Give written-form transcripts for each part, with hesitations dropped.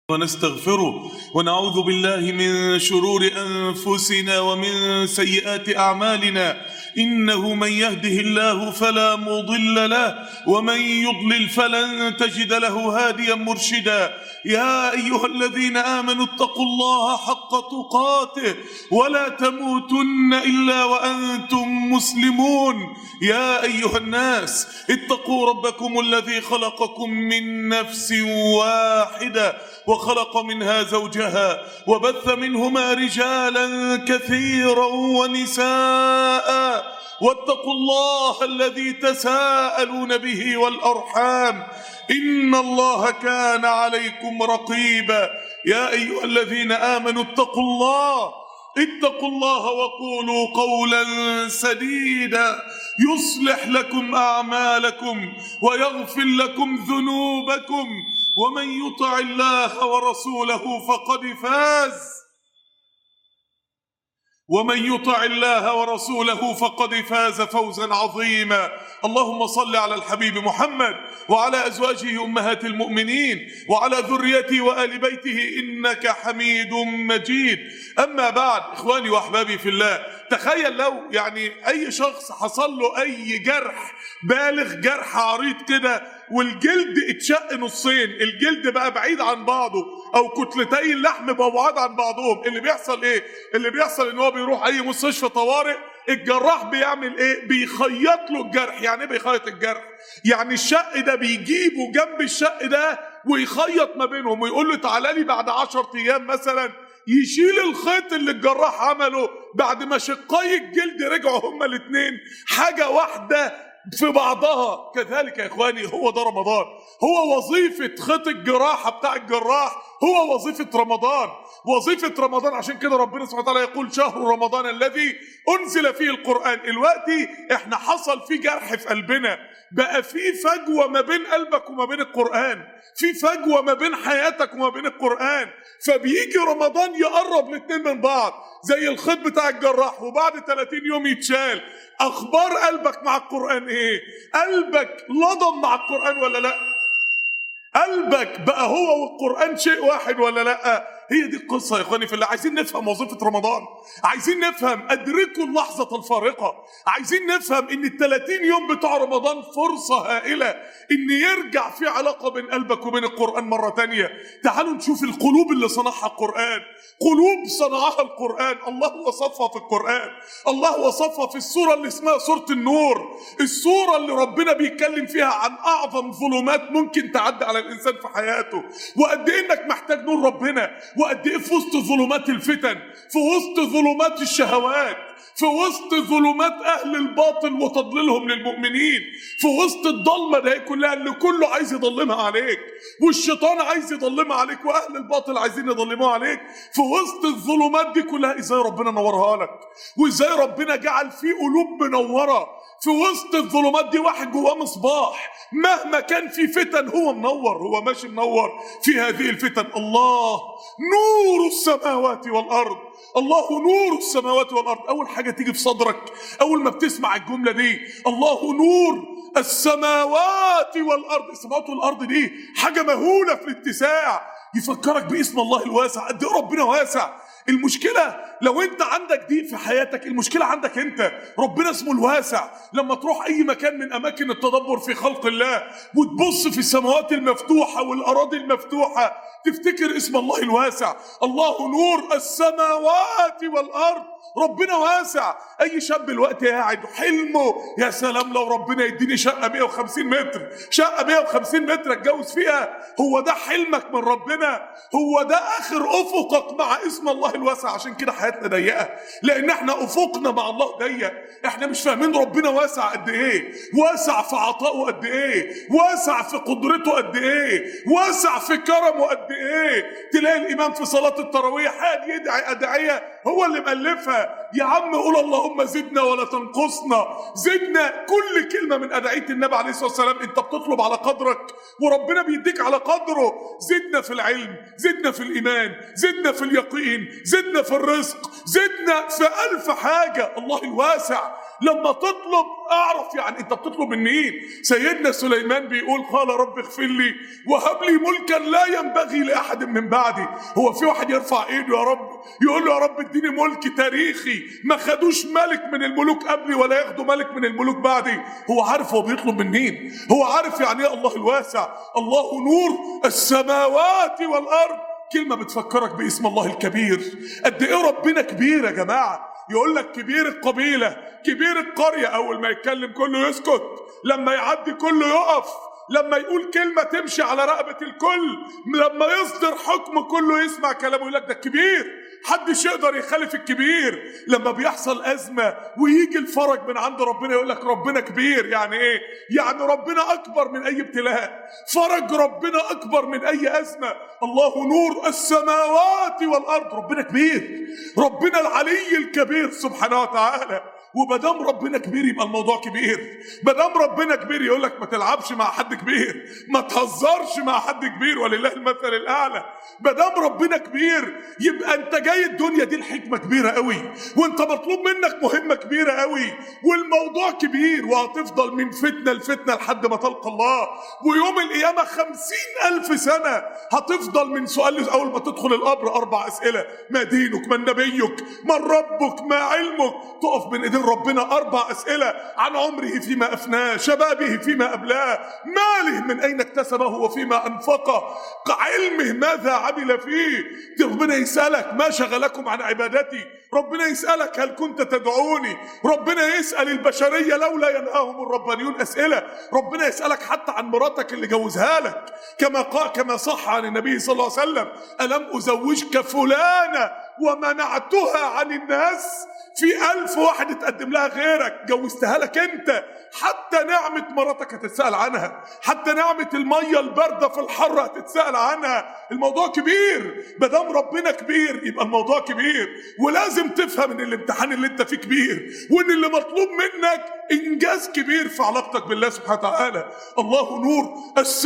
ونستغفره ونعوذ بالله من شرور أنفسنا ومن سيئات أعمالنا. إنه من يهده الله فلا مضل له ومن يضلل فلن تجد له هاديا مرشدا. يا أيها الذين آمنوا اتقوا الله حق تقاته ولا تموتن إلا وأنتم مسلمون. يا أيها الناس اتقوا ربكم الذي خلقكم من نفس واحدة وخلق منها زوجها وبث منهما رجالا كثيرا ونساء واتقوا الله الذي تساءلون به والأرحام إن الله كان عليكم رقيبا. يا أيها الذين آمنوا اتقوا الله وقولوا قولا سديدا يصلح لكم أعمالكم ويغفر لكم ذنوبكم ومن يطع الله ورسوله فقد فاز فوزا عظيما. اللهم صل على الحبيب محمد وعلى أزواجه أمهات المؤمنين وعلى ذريته وآل بيته إنك حميد مجيد. أما بعد، إخواني وأحبابي في الله، تخيل لو أي شخص حصل له أي جرح بالغ، جرح عريض كده، والجلد اتشق نصين، الجلد بقى بعيد عن بعضه، او كتلتي اللحم بقوا بعاد عن بعضهم. اللي بيحصل ايه؟ اللي بيحصل ان هو بيروح اي مستشفى طوارئ، الجراح بيعمل ايه؟ بيخيط له الجرح. يعني ايه بيخيط الجرح؟ يعني الشق ده بيجيبه جنب الشق ده ويخيط ما بينهم ويقول له تعالى لي بعد 10 ايام مثلا، يشيل الخيط اللي الجراح عمله بعد ما شقي الجلد رجعوا هما الاثنين حاجة واحدة في بعضها. كذلك يا إخواني هو ده رمضان، هو وظيفة خيط الجراحة بتاع الجراح، هو وظيفة رمضان. وظيفة رمضان عشان كده ربنا سبحانه وتعالى يقول شهر رمضان الذي أنزل فيه القرآن. الوقت احنا حصل فيه جرح في قلبنا، بقى فيه فجوة ما بين قلبك وما بين القرآن، في فجوة ما بين حياتك وما بين القرآن، فبيجي رمضان يقرب الاتنين من بعض زي الخيط بتاع الجراح، وبعد 30 يوم يتشال. أخبار قلبك مع القرآن ايه؟ قلبك لضم مع القرآن ولا لا؟ قلبك بقى هو والقرآن شيء واحد ولا لا؟ هي دي القصة يا إخواني في الله. عايزين نفهم وظيفة رمضان، عايزين نفهم، أدركوا اللحظة الفارقة، عايزين نفهم إن 30 يوم بتاع رمضان فرصة هائلة إن يرجع في علاقة بين قلبك وبين القرآن مرة تانية. تعالوا نشوف القلوب اللي صنعها القرآن، قلوب صنعها القرآن. الله وصفها في القرآن، الله وصفها في السورة اللي اسمها سورة النور، السورة اللي ربنا بيتكلم فيها عن أعظم ظلمات ممكن تعدي على الإنسان في حياته، وقد إيه إنك محتاج نور ربنا، وقد ايه في وسط ظلمات الفتن، في وسط ظلمات الشهوات، في وسط ظلمات اهل الباطل وتضليلهم للمؤمنين، في وسط الضلمه دي كلها اللي كله عايز يضلمها عليك، والشيطان عايز يضلمها عليك، واهل الباطل عايزين يضلموها عليك. في وسط الظلمات دي كلها ازاي ربنا نورها لك، وازاي ربنا جعل فيه قلوب منوره. في وسط الظلمات دي واحد جواه مصباح، مهما كان في فتن هو منور، هو ماشي منور في هذه الفتن. الله نور السماوات والأرض، الله نور السماوات والأرض. أول حاجة تيجي في صدرك أول ما بتسمع الجملة دي، الله نور السماوات والأرض. السماوات والأرض دي حاجة مهولة في الاتساع، يفكرك باسم الله الواسع، قد ايه ربنا واسع. المشكلة لو انت عندك دي في حياتك، المشكلة عندك انت. ربنا اسمه الواسع. لما تروح اي مكان من اماكن التدبر في خلق الله وتبص في السماوات المفتوحة والاراضي المفتوحة، تفتكر اسم الله الواسع. الله نور السماوات والارض، ربنا واسع. اي شاب الوقت قاعد حلمه يا سلام لو ربنا يديني شقة 150 متر، شقة 150 متر اتجوز فيها. هو ده حلمك من ربنا؟ هو ده اخر افقك مع اسم الله الواسع؟ عشان كده حياتنا ضيقة، لان احنا افقنا مع الله ضيق. احنا مش فاهمين ربنا واسع قد ايه، واسع في عطائه قد ايه، واسع في قدرته قد ايه، واسع في كرمه قد ايه. تلاقي الامام في صلاة التراويح قاعد يدعي ادعية هو اللي مألفها. يا عم قول اللهم زدنا ولا تنقصنا، زدنا. كل كلمة من أدعية النبي عليه الصلاة والسلام أنت بتطلب على قدرك وربنا بيديك على قدره. زدنا في العلم، زدنا في الإيمان، زدنا في اليقين، زدنا في الرزق، زدنا في 1000 حاجة. الله الواسع لما تطلب اعرف يعني انت بتطلب من مين. سيدنا سليمان بيقول قال رب اغفر لي وهب لي ملكا لا ينبغي لاحد من بعدي. هو في واحد يرفع ايده يا رب يقول له يا رب اديني ملك تاريخي ما خدوش ملك من الملوك قبلي ولا ياخدوا ملك من الملوك بعدي؟ هو عارف هو بيطلب من مين، هو عارف يعني ايه الله الواسع. الله نور السماوات والارض، كلمة بتفكرك باسم الله الكبير. قد ايه ربنا كبير يا جماعة. يقول لك كبير القبيلة كبير القرية، اول ما يتكلم كله يسكت، لما يعدي كله يقف، لما يقول كلمة تمشي على رقبة الكل، لما يصدر حكم كله يسمع كلامه. يقول لك ده كبير، محدش يقدر يخالف الكبير. لما بيحصل أزمة ويجي الفرج من عند ربنا يقول لك ربنا كبير. يعني ايه؟ يعني ربنا أكبر من أي ابتلاء، فرج ربنا أكبر من أي أزمة. الله نور السماوات والأرض، ربنا كبير، ربنا العلي الكبير سبحانه وتعالى. ومادام ربنا كبير يبقى الموضوع كبير. مادام ربنا كبير يقول لك ما تلعبش مع حد كبير، ما تهزرش مع حد كبير، ولله المثل الاعلى. مادام ربنا كبير يبقى انت جاي الدنيا دي الحكمه كبيره قوي، وانت مطلوب منك مهمه كبيره قوي، والموضوع كبير، وهتفضل من فتنه لفتنه لحد ما تلقى الله. ويوم القيامه 50,000 سنه هتفضل من سؤال اول ما تدخل القبر 4 اسئله: ما دينك، من نبيك، من ربك، ما علمك. تقف بين ايدين ربنا 4 اسئله عن عمره فيما افناه، شبابه فيما ابلاه، ماله من اين اكتسبه وفيما انفقه، علمه ماذا عمل فيه. ربنا يسالك ما شغلكم عن عبادتي، ربنا يسالك هل كنت تدعوني، ربنا يسال البشريه لولا ينهاهم الربانيون اسئله، ربنا يسالك حتى عن مراتك اللي جوزها لك، كما صح عن النبي صلى الله عليه وسلم: الم ازوجك فلانه ومنعتها عن الناس؟ في 1000 واحد اتقدم لها غيرك جوزتها لك انت. حتى نعمة مراتك هتتسأل عنها، حتى نعمة المية الباردة في الحر هتتسأل عنها. الموضوع كبير. مادام ربنا كبير يبقى الموضوع كبير، ولازم تفهم ان الامتحان اللي انت فيه كبير، وان اللي مطلوب منك انجاز كبير في علاقتك بالله سبحانه وتعالى. الله نور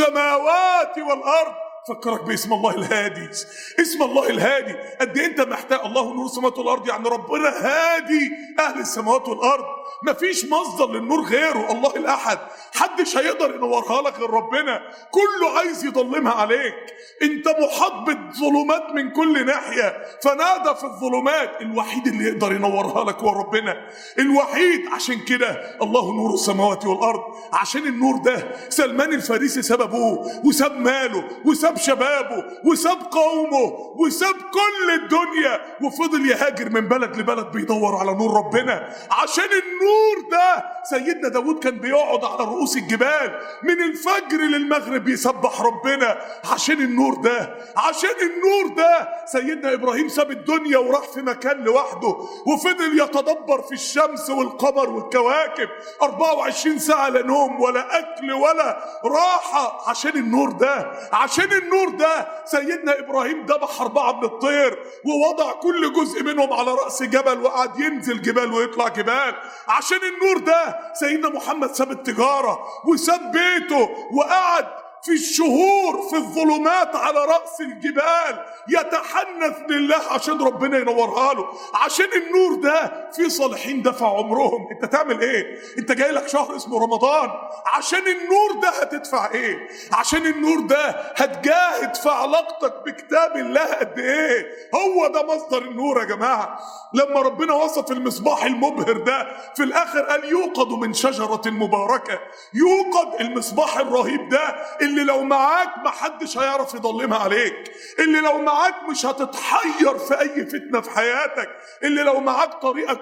السماوات والارض، فكرك باسم الله الهادي. اسم الله الهادي، قد ايه انت محتاج. الله نور السماوات والارض يعني ربنا هادي اهل السماوات والارض، مفيش مصدر للنور غيره. الله الاحد، محدش هيقدر ينورها لك غير ربنا، كله عايز يضلمها عليك. انت محاط بالظلمات من كل ناحيه، فنادى في الظلمات. الوحيد اللي يقدر ينورها لك هو ربنا، الوحيد. عشان كده الله نور السماوات والارض. عشان النور ده سلمان الفارسي ساب ابوه وساب ماله وساب شبابه وساب قومه وساب كل الدنيا، وفضل يهاجر من بلد لبلد بيدور على نور ربنا. عشان النور ده سيدنا داود كان بيقعد على رؤوس الجبال من الفجر للمغرب يسبح ربنا. عشان النور ده، عشان النور ده سيدنا ابراهيم ساب الدنيا وراح في مكان لوحده، وفضل يتدبر في الشمس والقمر والكواكب 24 ساعة، لا نوم ولا اكل ولا راحة. عشان النور ده، عشان النور ده سيدنا ابراهيم ذبح 4 من الطير ووضع كل جزء منهم على رأس جبل، وقعد ينزل جبال ويطلع جبال. عشان النور ده سيدنا محمد ساب التجارة وساب بيته وقعد في الشهور في الظلمات على رأس الجبال يتحنث لله عشان ربنا ينورها له. عشان النور ده في صالحين دفع عمرهم. انت تعمل ايه؟ انت جاي لك شهر اسمه رمضان، عشان النور ده هتدفع ايه؟ عشان النور ده هتجاهد في علاقتك بكتاب الله قد ايه؟ هو ده مصدر النور يا جماعة. لما ربنا وصف المصباح المبهر ده في الاخر قال يوقد من شجرة مباركة. يوقد المصباح الرهيب ده اللي لو معاك محدش هيعرف يضلمها عليك، اللي لو معاك مش هتتحير في اي فتنة في حياتك، اللي لو معاك طريقك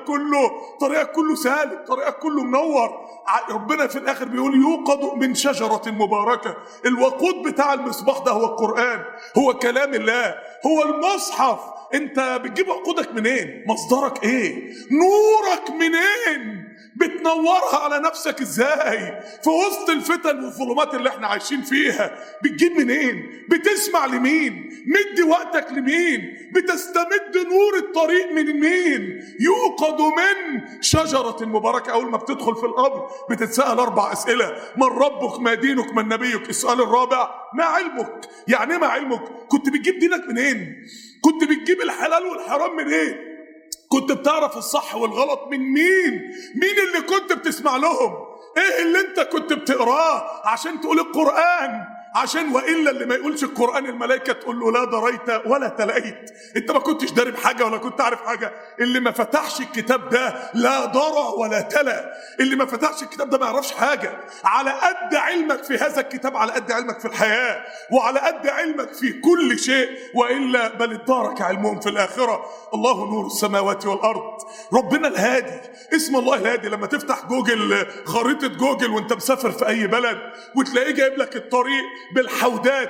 كله سالك، طريقك كله منور. ربنا في الاخر بيقول يوقد من شجرة مباركة. الوقود بتاع المصباح ده هو القرآن، هو كلام الله، هو المصحف. انت بتجيب وقودك منين؟ مصدرك ايه؟ نورك منين؟ بتنورها على نفسك ازاي؟ في وسط الفتن والظلمات اللي احنا عايشين فيها بتجيب منين؟ بتسمع لمين؟ مدي وقتك لمين؟ بتستمد نور الطريق من مين؟ يوقد من شجرة مباركة. اول ما بتدخل في القبر بتتسأل 4 اسئلة: من ربك، ما دينك، من نبيك. السؤال الرابع: ما علمك. يعني ايه ما علمك؟ كنت بتجيب دينك منين؟ كنت بتجيب الحلال والحرام منين؟ كنت بتعرف الصح والغلط من مين؟ مين اللي كنت بتسمع لهم؟ ايه اللي انت كنت بتقراه عشان تقول القرآن؟ عشان وإلا اللي ما يقولش القرآن الملائكة تقول له لا دريت ولا تلقيت. انت ما كنتش داري بحاجة ولا كنت عارف حاجة. اللي ما فتحش الكتاب ده لا درى ولا تلا. اللي ما فتحش الكتاب ده ما يعرفش حاجة. على قد علمك في هذا الكتاب على قد علمك في الحياة، وعلى قد علمك في كل شيء، وإلا بل ادارك علمهم في الآخرة. الله نور السماوات والأرض. ربنا الهادي. اسم الله الهادي. لما تفتح جوجل، خريطة جوجل وانت مسافر في أي بلد، وتلاقيه جايب لك الطريق بالحودات،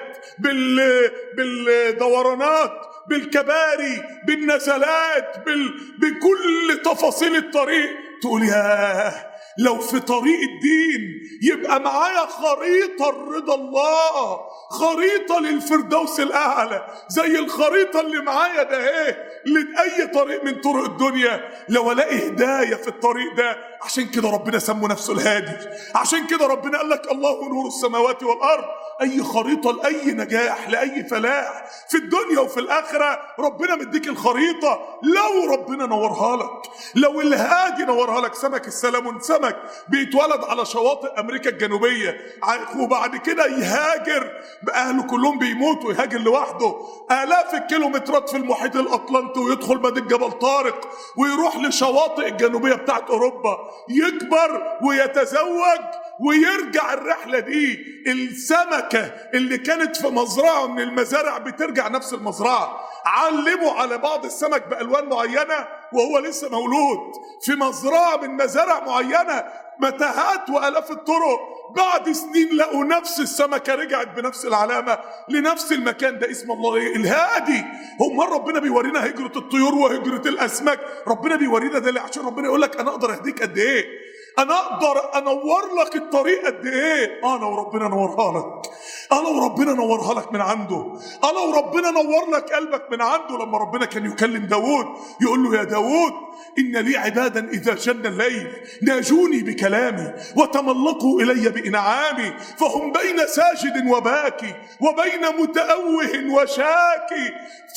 بالدورانات، بالكباري، بالنزلات، بكل تفاصيل الطريق، تقول ياه لو في طريق الدين يبقى معايا خريطة رضا الله، خريطة للفردوس الأعلى، زي الخريطة اللي معايا ده ايه لأي طريق من طرق الدنيا، لو الاقي هداية في الطريق ده. عشان كده ربنا سموا نفسه الهادي. عشان كده ربنا قال لك الله نور السماوات والأرض. أي خريطة لأي نجاح، لأي فلاح في الدنيا وفي الآخرة، ربنا مديك الخريطة لو ربنا نورها لك، لو الهادي نورها لك. سمك السلمون سمك بيتولد على شواطئ أمريكا الجنوبية، وبعد كده يهاجر بأهله كلهم بيموتوا، يهاجر لوحده آلاف الكيلومترات في المحيط الأطلنطي، ويدخل مدينة جبل طارق، ويروح لشواطئ الجنوبية بتاعت أوروبا، يكبر ويتزوج ويرجع. الرحلة دي السمكة اللي كانت في مزرعة من المزارع بترجع نفس المزرعة. علموا على بعض السمك بألوان معينة وهو لسه مولود في مزرعة من مزارع معينة، متاهات وآلاف الطرق، بعد سنين لقوا نفس السمكة رجعت بنفس العلامة لنفس المكان. ده اسم الله الهادي. هم ربنا بيورينا هجرة الطيور وهجرة الأسماك. ربنا بيورينا ده عشان ربنا يقول لك أنا أقدر أهديك قد إيه، أنا أقدر أنور لك الطريق قد إيه. لو ربنا نورها لك، لو ربنا نورها لك من عنده، لو ربنا نور لك قلبك من عنده. لما ربنا كان يكلم داود يقول له يا داود إن لي عبادا إذا جن الليل ناجوني بكلامي وتملقوا إلي بإنعامي، فهم بين ساجد وباكي وبين متأوه وشاكي،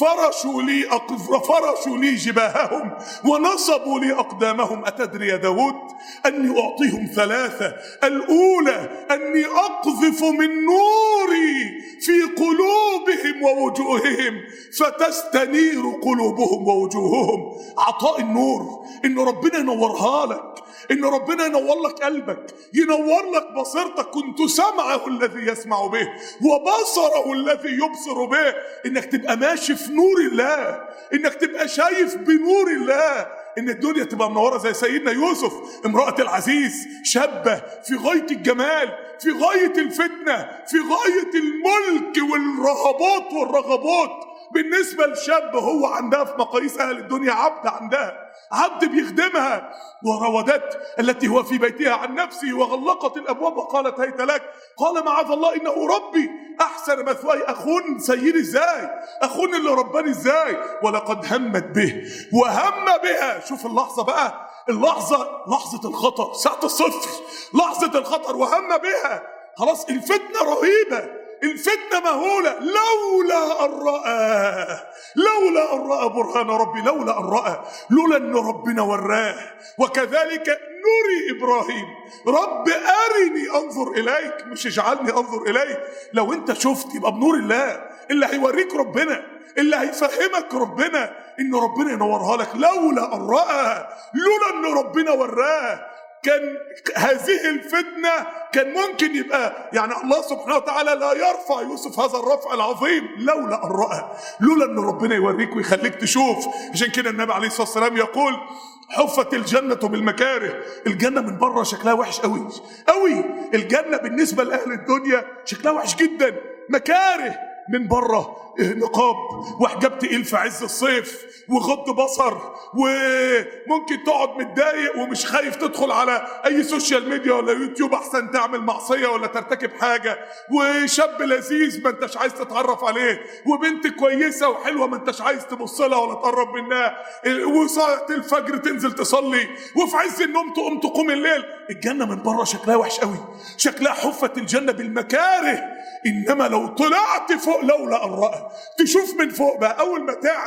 فرشوا لي جباههم ونصبوا لي أقدامهم. أتدري يا داود أني أعطيهم ثلاثة؟ الأولى أني أقذف من نوري في قلوبهم ووجوههم فتستنير قلوبهم ووجوههم. عطاء النور إن ربنا ينورها لك، إن ربنا ينور لك قلبك، ينور لك بصيرتك. كنت سمعه الذي يسمع به وبصره الذي يبصر به. إنك تبقى ماشي في نور الله، إنك تبقى شايف بنور الله، إن الدنيا تبقى منورة زي سيدنا يوسف. امرأة العزيز شابة في غاية الجمال، في غاية الفتنة، في غاية الملك والرهبات والرغبات. بالنسبة لشاب هو عندها في مقاييس أهل الدنيا عبد، عندها عبد بيخدمها. وراودت التي هو في بيتها عن نفسه وغلقت الأبواب وقالت هيت لك. قال معاذ الله إنه ربي أحسن مثواي. أخون سيدي إزاي؟ أخون اللي رباني إزاي؟ ولقد همت به وهم بها. شوف اللحظة بقى، لحظة الخطر، ساعة الصفر، لحظة الخطر، وهم بها. خلاص الفتنة رهيبة، الفتنة مهولة. لولا أن رأى برهان ربي، لولا أن رأى، لولا أن ربنا وراه. وكذلك نري إبراهيم. رب أرني أنظر إليك، مش اجعلني أنظر إليك. لو أنت شفت يبقى بنور الله اللي هيوريك ربنا، اللي هيفهمك ربنا، إن ربنا ينورها لك. لولا أن رأى، لولا أن ربنا وراه، كان هذه الفتنة كان ممكن يبقى يعني الله سبحانه وتعالى لا يرفع يوسف هذا الرفع العظيم لولا أن رأى، لولا أن ربنا يوريك ويخليك تشوف. عشان كده النبي عليه الصلاة والسلام يقول حفت الجنة بالمكاره. الجنة من بره شكلها وحش قوي قوي. الجنة بالنسبة لأهل الدنيا شكلها وحش جدا. مكاره من بره، نقاب وحجاب تقيل في عز الصيف وغض بصر، وممكن تقعد متضايق ومش خايف تدخل على اي سوشيال ميديا ولا يوتيوب احسن تعمل معصية ولا ترتكب حاجة، وشاب لذيذ ما انتش عايز تتعرف عليه، وبنت كويسة وحلوة ما انتش عايز تبص لها ولا تقرب منها، وصلاة الفجر تنزل تصلي، وفي عز النوم تقوم الليل. الجنة من بره شكلها وحش قوي، شكلها حفت الجنة بالمكاره. انما لو طلعت فوق لولا ان رأى، تشوف من فوق بقى، اول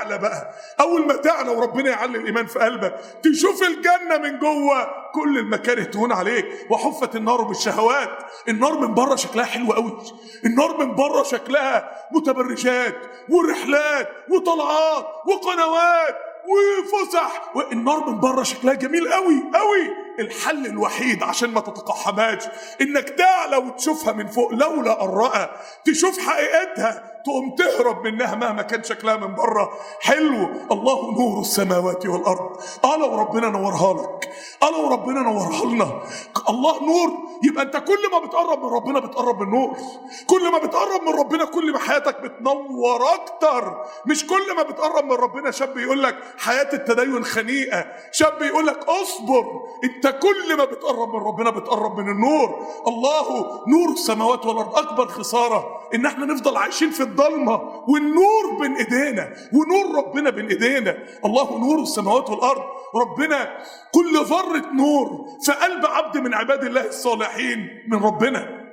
ما تعلى وربنا يعلي الايمان في قلبك، تشوف الجنه من جوه، كل المكاره تهون عليك. وحفت النار بالشهوات. النار من بره شكلها حلو قوي، النار من بره شكلها متبرجات ورحلات وطلعات وقنوات وفسح، والنار من بره شكلها جميل قوي قوي. الحل الوحيد عشان ما تتقحمهاش انك تعلى وتشوفها من فوق لولا ان رأى، تشوف حقيقتها تقوم تهرب منها مهما كان شكلها من بره حلو. الله نور السماوات والارض. لو ربنا نورها لك، لو ربنا نورها لنا. الله نور، يبقى انت كل ما بتقرب من ربنا بتقرب من نور، كل ما بتقرب من ربنا كل ما حياتك بتنور اكتر. مش كل ما بتقرب من ربنا شاب يقول لك حياة التدين خنيقة، شاب يقول لك اصبر. انت كل ما بتقرب من ربنا بتقرب من النور. الله نور السماوات والارض. اكبر خسارة ان احنا نفضل عايشين في الضلمة والنور بين ايدينا، ونور ربنا بين ايدينا. الله نور السماوات والارض. ربنا كل ذرة نور في قلب عبد من عباد الله الصالحين من ربنا.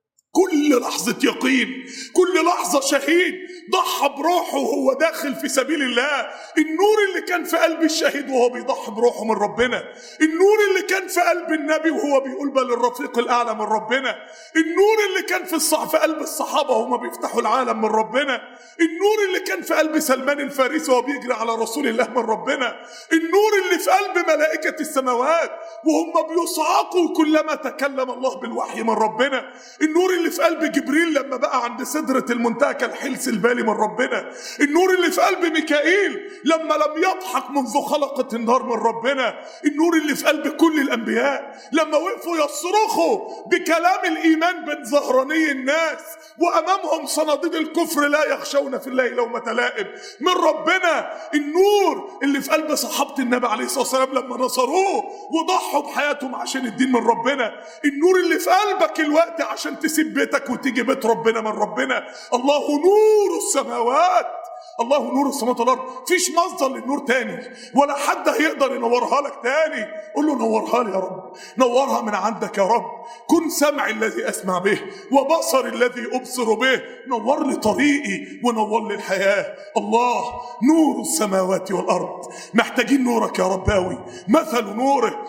كل لحظة يقين، كل لحظة شهيد ضحى بروحه وهو داخل في سبيل الله. النور اللي كان في قلب الشهيد وهو بيضحي بروحه من ربنا، النور اللي كان في قلب النبي وهو بيقول بل الرفيق الأعلى من ربنا، النور اللي كان في قلب الصحابة وهم بيفتحوا العالم من ربنا، النور اللي كان في قلب سلمان الفارسي وهو بيجري على رسول الله من ربنا، النور اللي في قلب ملائكة السماوات وهم بيصعقوا كلما تكلم الله بالوحي من ربنا، النور اللي في قلب جبريل لما بقى عند سدرة المنتهى كالحلس البالي من ربنا، النور اللي في قلب ميكائيل لما لم يضحك منذ خلقت النار من ربنا، النور اللي في قلب كل الأنبياء لما وقفوا يصرخوا بكلام الإيمان بين ظهراني الناس وأمامهم صناديد الكفر لا يخشون في الله لومة لائم من ربنا، النور اللي في قلب صحابة النبي عليه الصلاة والسلام لما نصروه وضحوا بحياتهم عشان الدين من ربنا، النور اللي في قلبك الوقت عشان تسيب بيتك وتيجي بيت ربنا من ربنا. الله نور السماوات. الله نور السماوات والارض. فيش مصدر للنور تاني ولا حد هيقدر ينورها لك تاني. قول له نورها لي يا رب، نورها من عندك يا رب. كن سمعي الذي اسمع به وبصري الذي ابصر به. نور لي طريقي ونور لي الحياه. الله نور السماوات والارض. محتاجين نورك يا رب قوي. مثل نوره.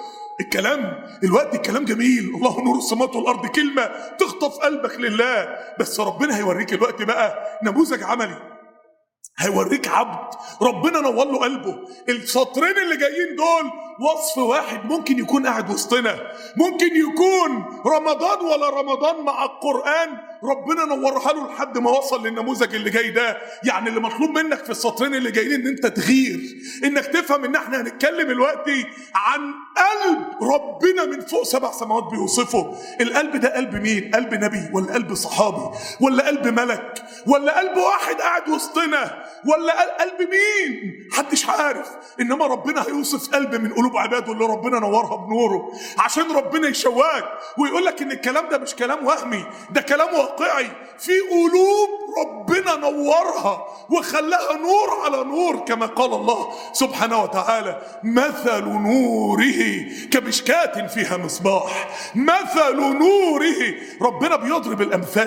الكلام جميل. الله نور السماوات والارض كلمه تخطف قلبك لله، بس ربنا هيوريك الوقت بقى نموذج عملي. هيوريك عبد ربنا نور له قلبه. السطرين اللي جايين دول وصف واحد ممكن يكون قاعد وسطنا، ممكن يكون رمضان ولا رمضان مع القرآن ربنا نورها له لحد ما وصل للنموذج اللي جاي ده. يعني اللي مطلوب منك في السطرين اللي جايين ان انت تغير، انك تفهم ان احنا هنتكلم دلوقتي عن قلب ربنا من فوق 7 سماوات بيوصفه. القلب ده قلب مين؟ قلب نبي ولا قلب صحابي ولا قلب ملك ولا قلب واحد قاعد وسطنا ولا قلب مين؟ محدش عارف. انما ربنا هيوصف قلب من قلوب عباده اللي ربنا نورها بنوره عشان ربنا يشواك ويقول لك ان الكلام ده مش كلام وهمي، ده كلام واقعي في قلوب ربنا نورها وخلاها نور على نور، كما قال الله سبحانه وتعالى مثل نوره كمشكاة فيها مصباح. مثل نوره. ربنا بيضرب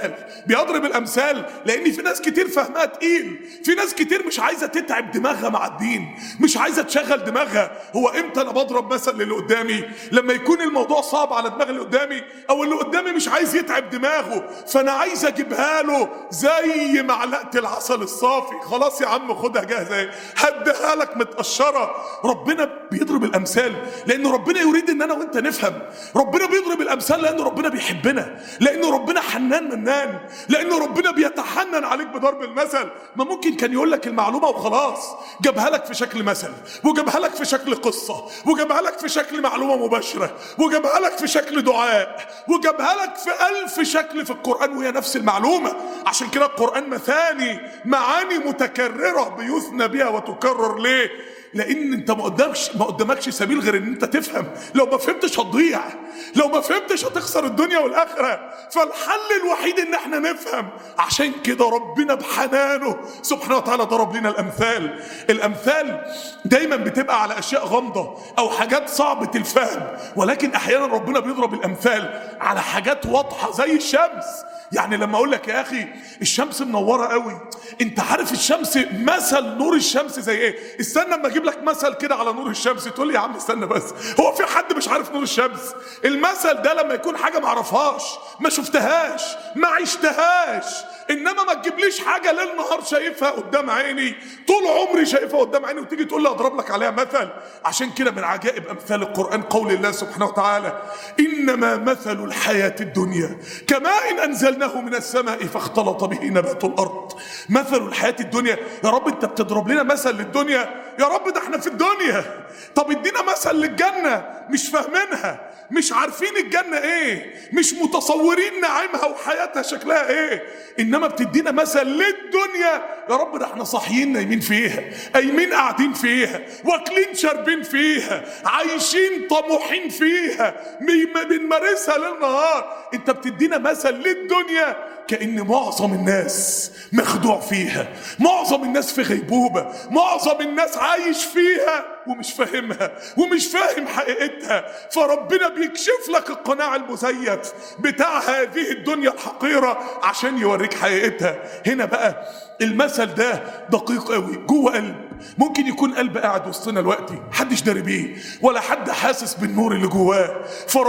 الامثال لان في ناس كتير فهمها تقيل، في ناس كتير مش عايزه تتعب دماغها مع الدين، مش عايزه تشغل دماغها. هو امتى انا بضرب مثل للي قدامي؟ لما يكون الموضوع صعب على دماغ اللي قدامي او اللي قدامي مش عايز يتعب دماغه، فانا عايز اجيبها له زي معلقه العسل الصافي. خلاص يا عم خدها جاهزه، هديها لك متقشره. ربنا بيضرب الامثال لان ربنا يريد ان انا وانت نفهم. ربنا بيضرب الامثال لان ربنا بيحبنا، لان ربنا حنان منان، لان ربنا بيتحنن عليك بضرب المثل. ما ممكن كان يقول لك المعلومه وخلاص، جابها لك في شكل مثل وجابها لك في شكل قصه وجابها لك في شكل معلومه مباشره وجابها لك في شكل دعاء وجابها لك في 1000 شكل في القرآن وهي نفس المعلومة. عشان كده القرآن مثاني، معاني متكررة بيثنى بها وتكرر. ليه؟ لان انت ما قدامكش سبيل غير ان انت تفهم. لو ما فهمتش هتضيع، لو ما فهمتش هتخسر الدنيا والاخره. فالحل الوحيد ان احنا نفهم. عشان كده ربنا بحنانه سبحانه وتعالى ضرب لنا الامثال. الامثال دايما بتبقى على اشياء غامضه او حاجات صعبه الفهم، ولكن احيانا ربنا بيضرب الامثال على حاجات واضحه زي الشمس. يعني لما اقول لك يا اخي الشمس منوره قوي، انت عارف الشمس مثل نور الشمس زي ايه؟ استنى اما اجيب لك مثل كده على نور الشمس تقول لي يا عم استنى بس، هو في حد مش عارف نور الشمس؟ المثل ده لما يكون حاجه ما اعرفهاش، ما شفتهاش، ما عشتهاش. انما ما تجيبليش حاجه ليل نهار شايفها قدام عيني، طول عمري شايفها قدام عيني، وتيجي تقول لي اضرب لك عليها مثل. عشان كده من عجائب امثال القران قول الله سبحانه وتعالى: انما مثل الحياه الدنيا كماء انزلناه من السماء فاختلط به نبات الارض. مثل الحياه الدنيا، يا رب انت بتضرب لنا مثل للدنيا، يا رب ده احنا في الدنيا. طب ادينا مثل للجنه، مش فاهمينها، مش عارفين الجنة ايه، مش متصورين نعيمها وحياتها شكلها ايه، انما بتدينا مثل للدنيا. يا رب ده احنا صاحيين نايمين فيها، قايمين قاعدين فيها، واكلين شاربين فيها، عايشين طموحين فيها، بنمارسها ليل نهار. انت بتدينا مثل للدنيا كأن معظم الناس مخدوع فيها، معظم الناس في غيبوبة، معظم الناس عايش فيها ومش فاهمها ومش فاهم حقيقتها. فربنا بيكشف لك القناع المزيف بتاع هذه الدنيا الحقيرة عشان يوريك حقيقتها. هنا بقى المثل ده دقيق قوي جوه قلب، ممكن يكون قلب قاعد وسطنا دلوقتي محدش داري بيه ولا حد حاسس بالنور اللي جواه،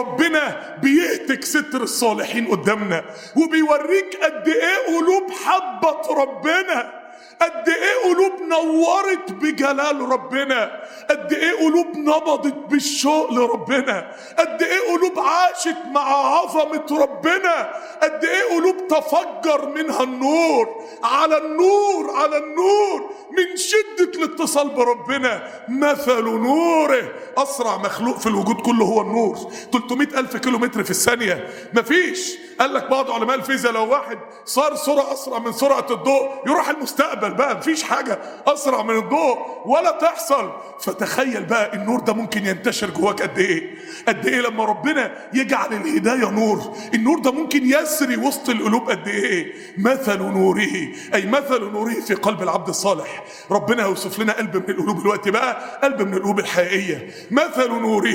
فربنا بيهتك ستر الصالحين قدامنا وبيوريك قد ايه قلوب حبت ربنا، قد ايه قلوب نورت بجلال ربنا، قد ايه قلوب نبضت بالشوق لربنا، قد ايه قلوب عاشت مع عظمة ربنا، قد ايه قلوب تفجر منها النور على النور على النور من شدة الاتصال بربنا. مثل نوره، اسرع مخلوق في الوجود كله هو النور، 300,000 كيلومتر في الثانية. مفيش، قال لك بعض علماء الفيزياء لو واحد صار سرعة اسرع من سرعة الضوء يروح المستقبل بقى، مفيش حاجة اسرع من الضوء ولا تحصل. فتخيل بقى النور ده ممكن ينتشر جواك قد ايه، قد ايه لما ربنا يجعل الهداية نور، النور ده ممكن يسري وسط القلوب قد ايه. مثل نوره، اي مثل نوره في قلب العبد الصالح. ربنا يوصف لنا قلب من القلوب دلوقتي بقى، قلب من القلوب الحقيقية. مثل نوره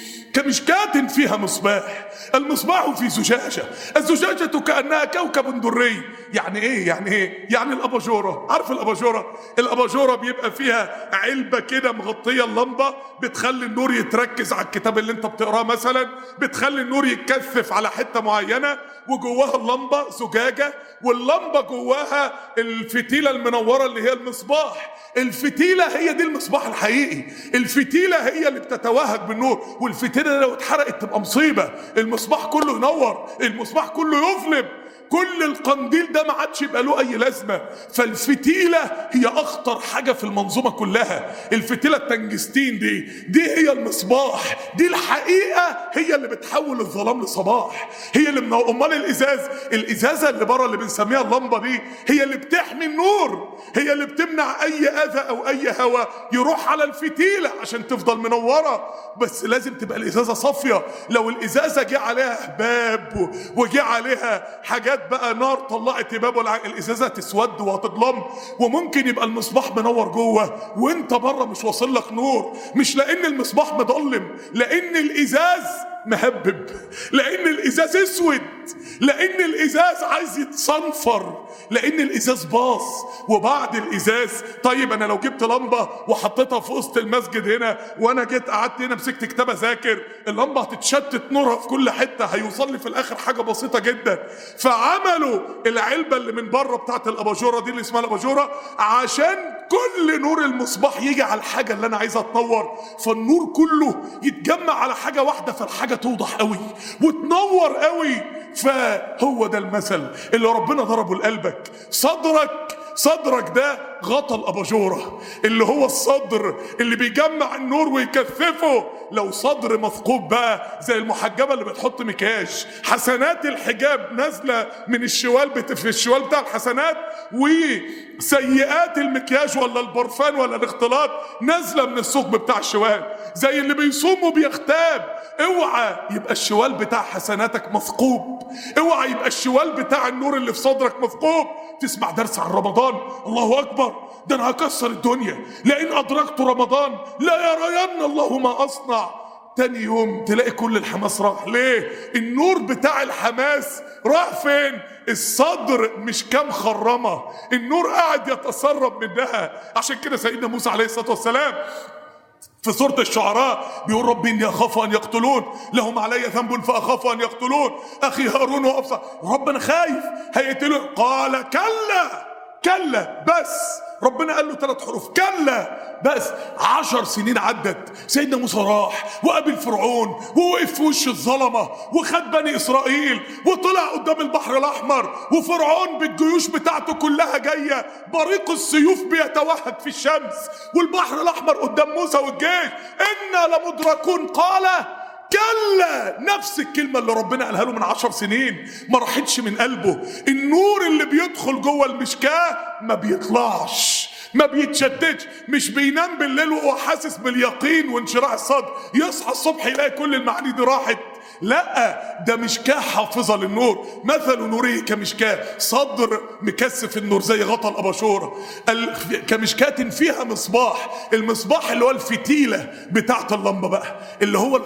كمشكاة فيها مصباح، المصباح في زجاجة، الزجاجة كأنها كوكب دري. يعني ايه؟ يعني ايه؟ يعني الاباجورة، عارف الاباجورة؟ الاباجورة بيبقى فيها علبة كده مغطية اللمبة بتخلي النور يتركز على الكتاب اللي انت بتقراه مثلا، بتخلي النور يتكثف على حتة معينة، وجواها اللمبة زجاجة، واللمبة جواها الفتيلة المنورة اللي هي المصباح. الفتيلة هي دي المصباح الحقيقي، الفتيلة هي اللي بتتوهج بالنور، والفتيلة لو اتحرقت تبقى مصيبة، المصباح كله ينور، المصباح كله يظلم، كل القنديل ده ما عادش يبقى له اي لازمه. فالفتيله هي اخطر حاجه في المنظومه كلها، الفتيله التنجستين دي هي المصباح، دي الحقيقه، هي اللي بتحول الظلام لصباح، هي اللي امال الازازه اللي بره اللي بنسميها اللمبه دي هي اللي بتحمي النور، هي اللي بتمنع اي اذى او اي هواء يروح على الفتيله عشان تفضل منوره. بس لازم تبقى الازازه صافيه، لو الازازه جه عليها هباب وجه عليها حاجات بقى نار طلعت هباب ولا الازازه تسود وهتضلم، وممكن يبقى المصباح منور جوه وانت بره مش واصل لك نور، مش لان المصباح مضلم، لان الازاز مهبب، لان الازاز اسود، لان الازاز عايز يتصنفر، لان الازاز باظ. وبعد الازاز، طيب انا لو جبت لمبه وحطيتها في وسط المسجد هنا وانا جيت قعدت هنا مسكت كتاب اذاكر، اللمبه هتتشتت نورها في كل حته، هيوصل لي في الاخر حاجه بسيطه جدا. فعملوا العلبه اللي من بره بتاعت الاباجوره دي اللي اسمها الاباجوره عشان كل نور المصباح يجي على الحاجه اللي انا عايزها تنور، فالنور كله يتجمع على حاجه واحده، فالحاجه توضح قوي وتنور قوي. فهو ده المثل اللي ربنا ضربه لقلبك. صدرك ده غطا الأباجورة اللي هو الصدر اللي بيجمع النور ويكثفه، لو صدر مثقوب بقى زي المحجبة اللي بتحط مكياج، حسنات الحجاب نازلة من الشوال في الشوال بتاع الحسنات، وسيئات المكياج ولا البرفان ولا الاختلاط نازلة من الثقب بتاع الشوال، زي اللي بيصوم وبيغتاب. اوعى يبقى الشوال بتاع حسناتك مثقوب، اوعى يبقى الشوال بتاع النور اللي في صدرك مثقوب. تسمع درس عن رمضان، الله اكبر، ده انا هكسر الدنيا لئن ادركت رمضان لا يرين الله ما اصنع. تاني يوم تلاقي كل الحماس راح. ليه؟ النور بتاع الحماس راح فين؟ الصدر مش كام خرمة، النور قاعد يتسرب منها. عشان كده سيدنا موسى عليه الصلاة والسلام في سورة الشعراء بيقول ربي إني أخاف أن يقتلون، لهم علي ذنب فأخاف أن يقتلون، أخي هارون وأبصر، ربنا خايف هيقتلون. قال كلا بس، ربنا قال له 3 حروف كلا بس. 10 سنين عدت، سيدنا موسى راح وقابل فرعون ووقف في وش الظلمة وخد بني إسرائيل وطلع قدام البحر الأحمر، وفرعون بالجيوش بتاعته كلها جاية، بريق السيوف بيتوهج في الشمس، والبحر الأحمر قدام موسى والجيش. إنا لمدركون. قال كلا، نفس الكلمة اللي ربنا قالها له من 10 سنين ما راحتش من قلبه. النور اللي بيدخل جوه المشكاة ما بيطلعش، ما بيتشتتش، مش بينام بالليل وهو حاسس باليقين وانشراح الصدر، يصحى الصبح يلاقي كل المعاني دي راحت. لا، ده مشكاة حافظة للنور. مثل نوره كمشكاة، صدر مكثف النور زي غطا الأباجورة، كمشكاة فيها مصباح. المصباح اللي هو الفتيلة بتاعت اللمبة بقى، اللي هو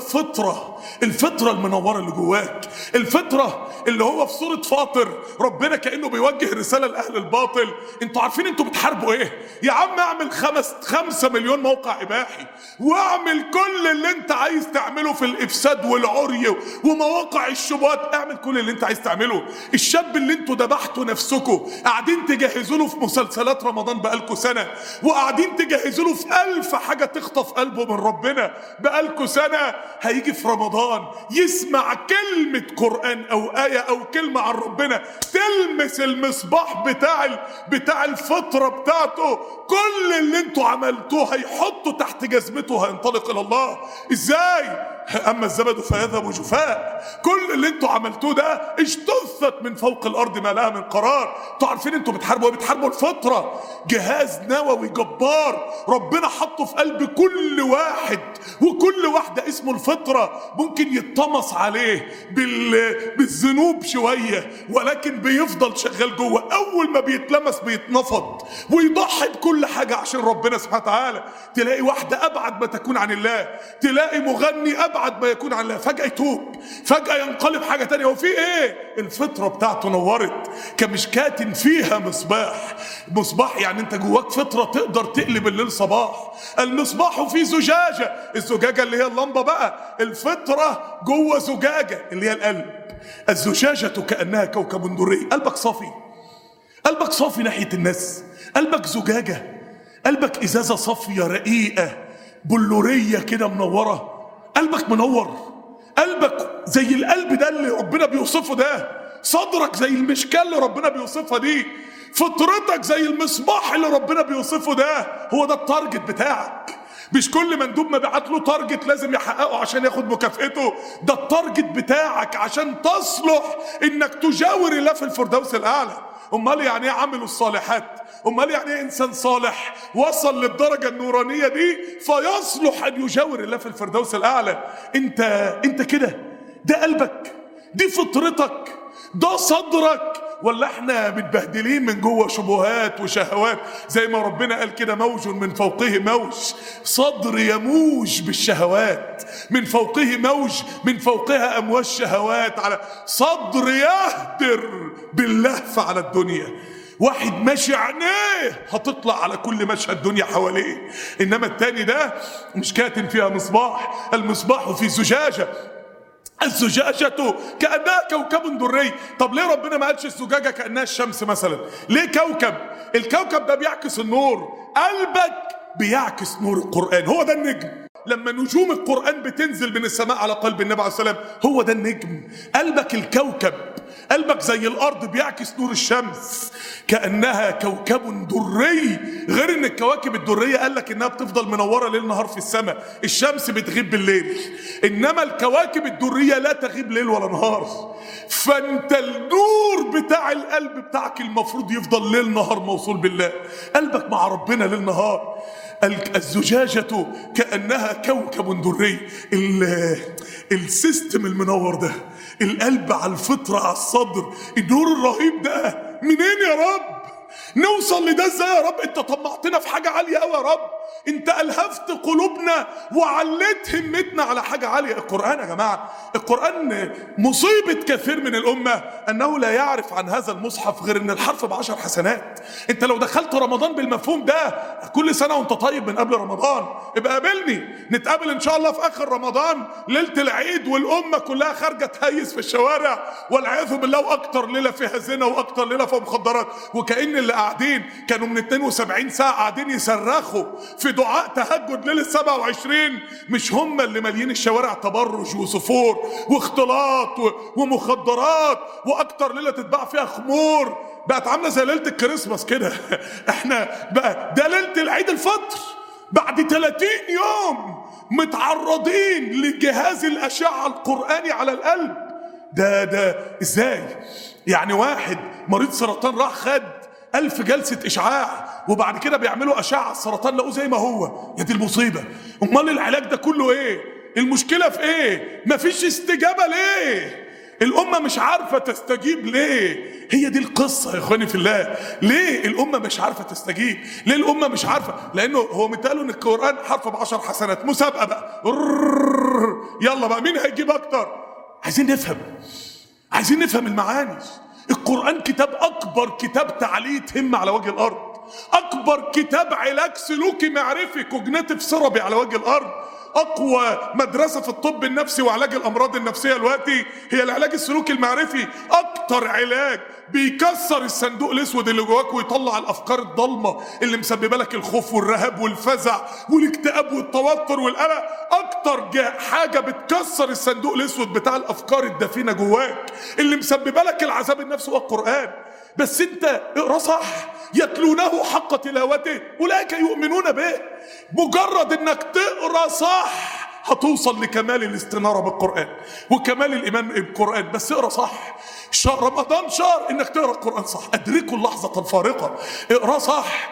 الفطرة المنورة اللي جواك، الفطرة اللي هو في سورة فاطر ربنا كأنه بيوجه رسالة لأهل الباطل. انتوا عارفين انتوا بتحاربوا ايه؟ يا عم اعمل 5 مليون موقع إباحي، واعمل كل اللي انت عايز تعمله في الإفساد والعري ومواقع الشبهات، اعمل كل اللي انت عايز تعمله. الشاب اللي انتوا ذبحتوا نفسكم قاعدين تجهزوا له في مسلسلات رمضان بقالكوا سنة، وقاعدين تجهزوا له في 1000 حاجة تخطف قلبه من ربنا بقالكوا سنة، هيجي في رمضان يسمع كلمة قرآن أو آية أو كلمة عن ربنا تلمس المصباح بتاع الفطرة بتاعته، كل اللي انتوا عملتوه هيحطوا تحت جزمته، هينطلق إلى الله. ازاي؟ أما الزبد فيذهب جفاء. كل اللي انتوا عملتوه ده اجتثت من فوق الأرض ما لها من قرار. انتوا عارفين انتوا بتحاربوا ايه؟ بتحاربوا الفطرة، جهاز نووي جبار ربنا حطه في قلب كل واحد وكل واحدة اسمه الفطرة. ممكن يتطمس عليه بالذنوب شوية، ولكن بيفضل شغال جوه. أول ما بيتلمس بيتنفض ويضحي بكل حاجة عشان ربنا سبحانه وتعالى. تلاقي واحدة أبعد ما تكون عن الله، تلاقي مغني أبعد ما يكون عن الله، فجأة يتوب، فجأة ينقلب حاجة تانية. وفي ايه؟ الفطرة بتاعته نورت كمشكاة فيها مصباح يعني انت جواك فطرة تقدر تقلب الليل صباح. المصباح في زجاجة، الزجاجة اللي هي اللمبة بقى، الفطرة جوه زجاجة اللي هي القلب. الزجاجة كأنها كوكب دري. قلبك صافي ناحية الناس، قلبك زجاجة، قلبك إزازة صافية رقيقة بلورية كده منورة، قلبك منور، قلبك زي القلب ده اللي ربنا بيوصفه ده، صدرك زي المشكاة اللي ربنا بيوصفها دي، فطرتك زي المصباح اللي ربنا بيوصفه ده. هو ده التارجت بتاعك. مش كل مندوب مبيعات له تارجت لازم يحققه عشان ياخد مكافئته، ده التارجت بتاعك عشان تصلح انك تجاور الله في الفردوس الاعلى. امال يعني ايه عملوا الصالحات؟ امال يعني ايه انسان صالح وصل للدرجه النورانيه دي فيصلح ان يجاور الله في الفردوس الاعلى؟ انت كده، ده قلبك، دي فطرتك، ده صدرك، ولا احنا متبهدلين من جوه شبهات وشهوات زي ما ربنا قال كده موج من فوقه موج؟ صدر يموج بالشهوات، من فوقه موج، من فوقها امواج شهوات، على صدر يهدر باللهف على الدنيا. واحد ماشي عينيه هتطلع على كل مشهد دنيا حواليه، انما التاني ده مش كاتم فيها مصباح. المصباح في زجاجة، الزجاجة كأنها كوكب دري. طب ليه ربنا ما قالش الزجاجة كأنها الشمس مثلا؟ ليه كوكب؟ الكوكب ده بيعكس النور، قلبك بيعكس نور القرآن، هو ده النجم. لما نجوم القرآن بتنزل من السماء على قلب النبي عليه السلام. هو ده النجم، قلبك الكوكب، قلبك زي الأرض بيعكس نور الشمس كأنها كوكب دري. غير ان الكواكب الدرية قالك انها بتفضل منورة ليل نهار في السماء، الشمس بتغيب بالليل، انما الكواكب الدرية لا تغيب ليل ولا نهار. فانت النور بتاع القلب بتاعك المفروض يفضل ليل نهار موصول بالله، قلبك مع ربنا ليل نهار. الزجاجة كأنها كوكب دري. السيستم المنور ده، القلب على الفطرة على الصدر، النور الرهيب ده منين يا رب؟ نوصل لده ازاي يا رب؟ انت طمعتنا في حاجة عالية قوي يا رب، انت ألهفت قلوبنا وعليت همتنا على حاجة عالية. القرآن يا جماعة، القرآن مصيبة كثير من الأمة أنه لا يعرف عن هذا المصحف غير أن الحرف ب10 حسنات. انت لو دخلت رمضان بالمفهوم ده، كل سنة وانت طيب من قبل رمضان، ابقى قابلني، نتقابل ان شاء الله في آخر رمضان ليلة العيد والأمة كلها خارجة تهيس في الشوارع والعياذ بالله، وأكتر ليلة فيها زنا وأكتر ليلة فيها مخدرات، وكأن اللي قاعدين كانوا من 72 ساعة قاعدين يصرخوا في دعاء تهجد ليلة 27، مش هم اللي مالين الشوارع تبرج وسفور واختلاط ومخدرات، واكتر ليلة تتباع فيها خمور، بقت عاملة زي ليلة الكريسماس كده. احنا بقى ده ليلة العيد الفطر بعد 30 يوم متعرضين لجهاز الأشعة القرآني على القلب. ده ازاي؟ يعني واحد مريض سرطان راح خد 1000 جلسة إشعاع وبعد كده بيعملوا أشعة السرطان لقوه زي ما هو. يا دي المصيبة، أمال العلاج ده كله إيه؟ المشكلة في إيه؟ مفيش استجابة ليه؟ الأمة مش عارفة تستجيب ليه؟ هي دي القصة يا إخواني في الله. ليه الأمة مش عارفة تستجيب؟ ليه الأمة مش عارفة؟ لأنه هو مثاله إن القرآن حرف ب10 حسنات، مسابقة بقى، يلا بقى مين هيجيب أكتر؟ عايزين نفهم المعاني. القرآن كتاب، أكبر كتاب تعلية همة على وجه الأرض، أكبر كتاب علاج سلوكي معرفي كوجنيتيف ثيرابي على وجه الأرض. أقوى مدرسة في الطب النفسي وعلاج الأمراض النفسية دلوقتي هي العلاج السلوكي المعرفي. أكتر علاج بيكسر الصندوق الأسود اللي جواك ويطلع الأفكار الضلمة اللي مسببة لك الخوف والرهاب والفزع والاكتئاب والتوتر والقلق. أكتر حاجة بتكسر الصندوق الأسود بتاع الأفكار الدفينة جواك اللي مسببة لك العذاب النفسي هو القرآن. بس أنت اقرأ صح، يتلونه حق تلاوته أولئك يؤمنون به. مجرد انك تقرأ صح هتوصل لكمال الاستنارة بالقرآن وكمال الإيمان بالقرآن. بس اقرأ صح. شهر رمضان شهر انك تقرأ القرآن صح، ادركوا اللحظة الفارقة. اقرأ صح،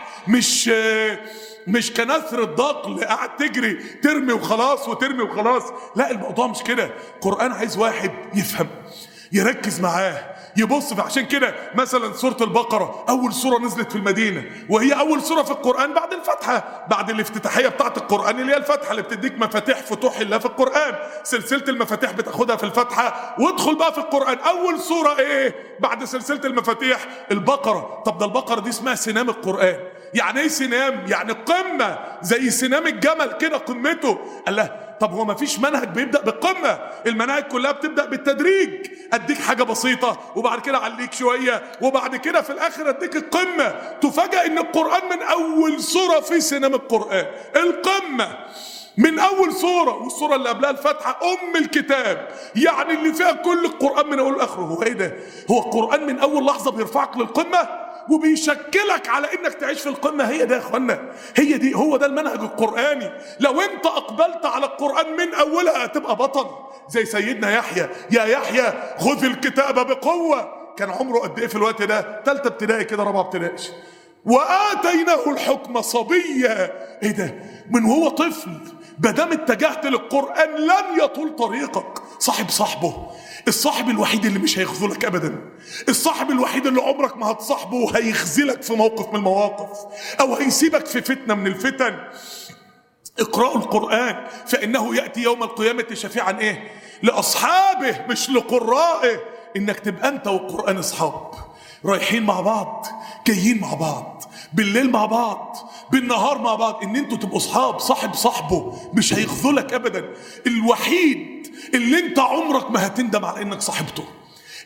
مش كنثر الضقل قاعد تجري ترمي وخلاص وترمي وخلاص. لا، الموضوع مش كده. القرآن عايز واحد يفهم، يركز معاه، يبص. عشان كده مثلا سورة البقرة أول سورة نزلت في المدينة، وهي أول سورة في القرآن بعد الفتحة، بعد الافتتاحية بتاعت القرآن اللي هي الفتحة اللي بتديك مفاتيح فتوح الله في القرآن. سلسلة المفاتيح بتاخدها في الفتحة، وادخل بقى في القرآن. أول سورة إيه بعد سلسلة المفاتيح؟ البقرة. طب ده البقرة دي اسمها سنام القرآن. يعني إيه سنام؟ يعني قمة، زي سنام الجمل كده قمته. الله، طب هو مفيش منهج بيبدأ بالقمة؟ المناهج كلها بتبدأ بالتدريج، اديك حاجة بسيطة وبعد كده عليك شوية وبعد كده في الاخر اديك القمة. تفاجأ ان القرآن من اول سورة في سنام القرآن، القمة من اول سورة، والسورة اللي قبلها الفاتحة ام الكتاب، يعني اللي فيها كل القرآن من اول لاخره. هو ايه ده؟ هو القرآن من اول لحظة بيرفعك للقمة وبيشكلك على انك تعيش في القمة. هي ده يا اخوانا، هو ده المنهج القرآني. لو انت اقبلت على القرآن من اولها هتبقى بطل زي سيدنا يحيى. يا يحيى خذ الكتاب بقوة. كان عمره قد ايه في الوقت ده؟ 3 ابتدائي كده، 4 ابتدائي. وآتيناه الحكم صبيا. ايه ده؟ من هو طفل بدام اتجهت للقرآن لن يطول طريقك. صاحبه، الصاحب الوحيد اللي مش هيخذلك ابدا، الصاحب الوحيد اللي عمرك ما هتصاحبه وهيخذلك في موقف من المواقف او هيسيبك في فتنة من الفتن. اقرأوا القرآن فإنه يأتي يوم القيامة شفيعا ايه؟ لأصحابه مش لقرائه. انك تبقى انت والقرآن اصحاب، رايحين مع بعض، جايين مع بعض، بالليل مع بعض، بالنهار مع بعض. ان انتوا تبقوا اصحاب، صاحبه مش هيخذلك ابدا. الوحيد اللي انت عمرك ما هتندم على انك صاحبته،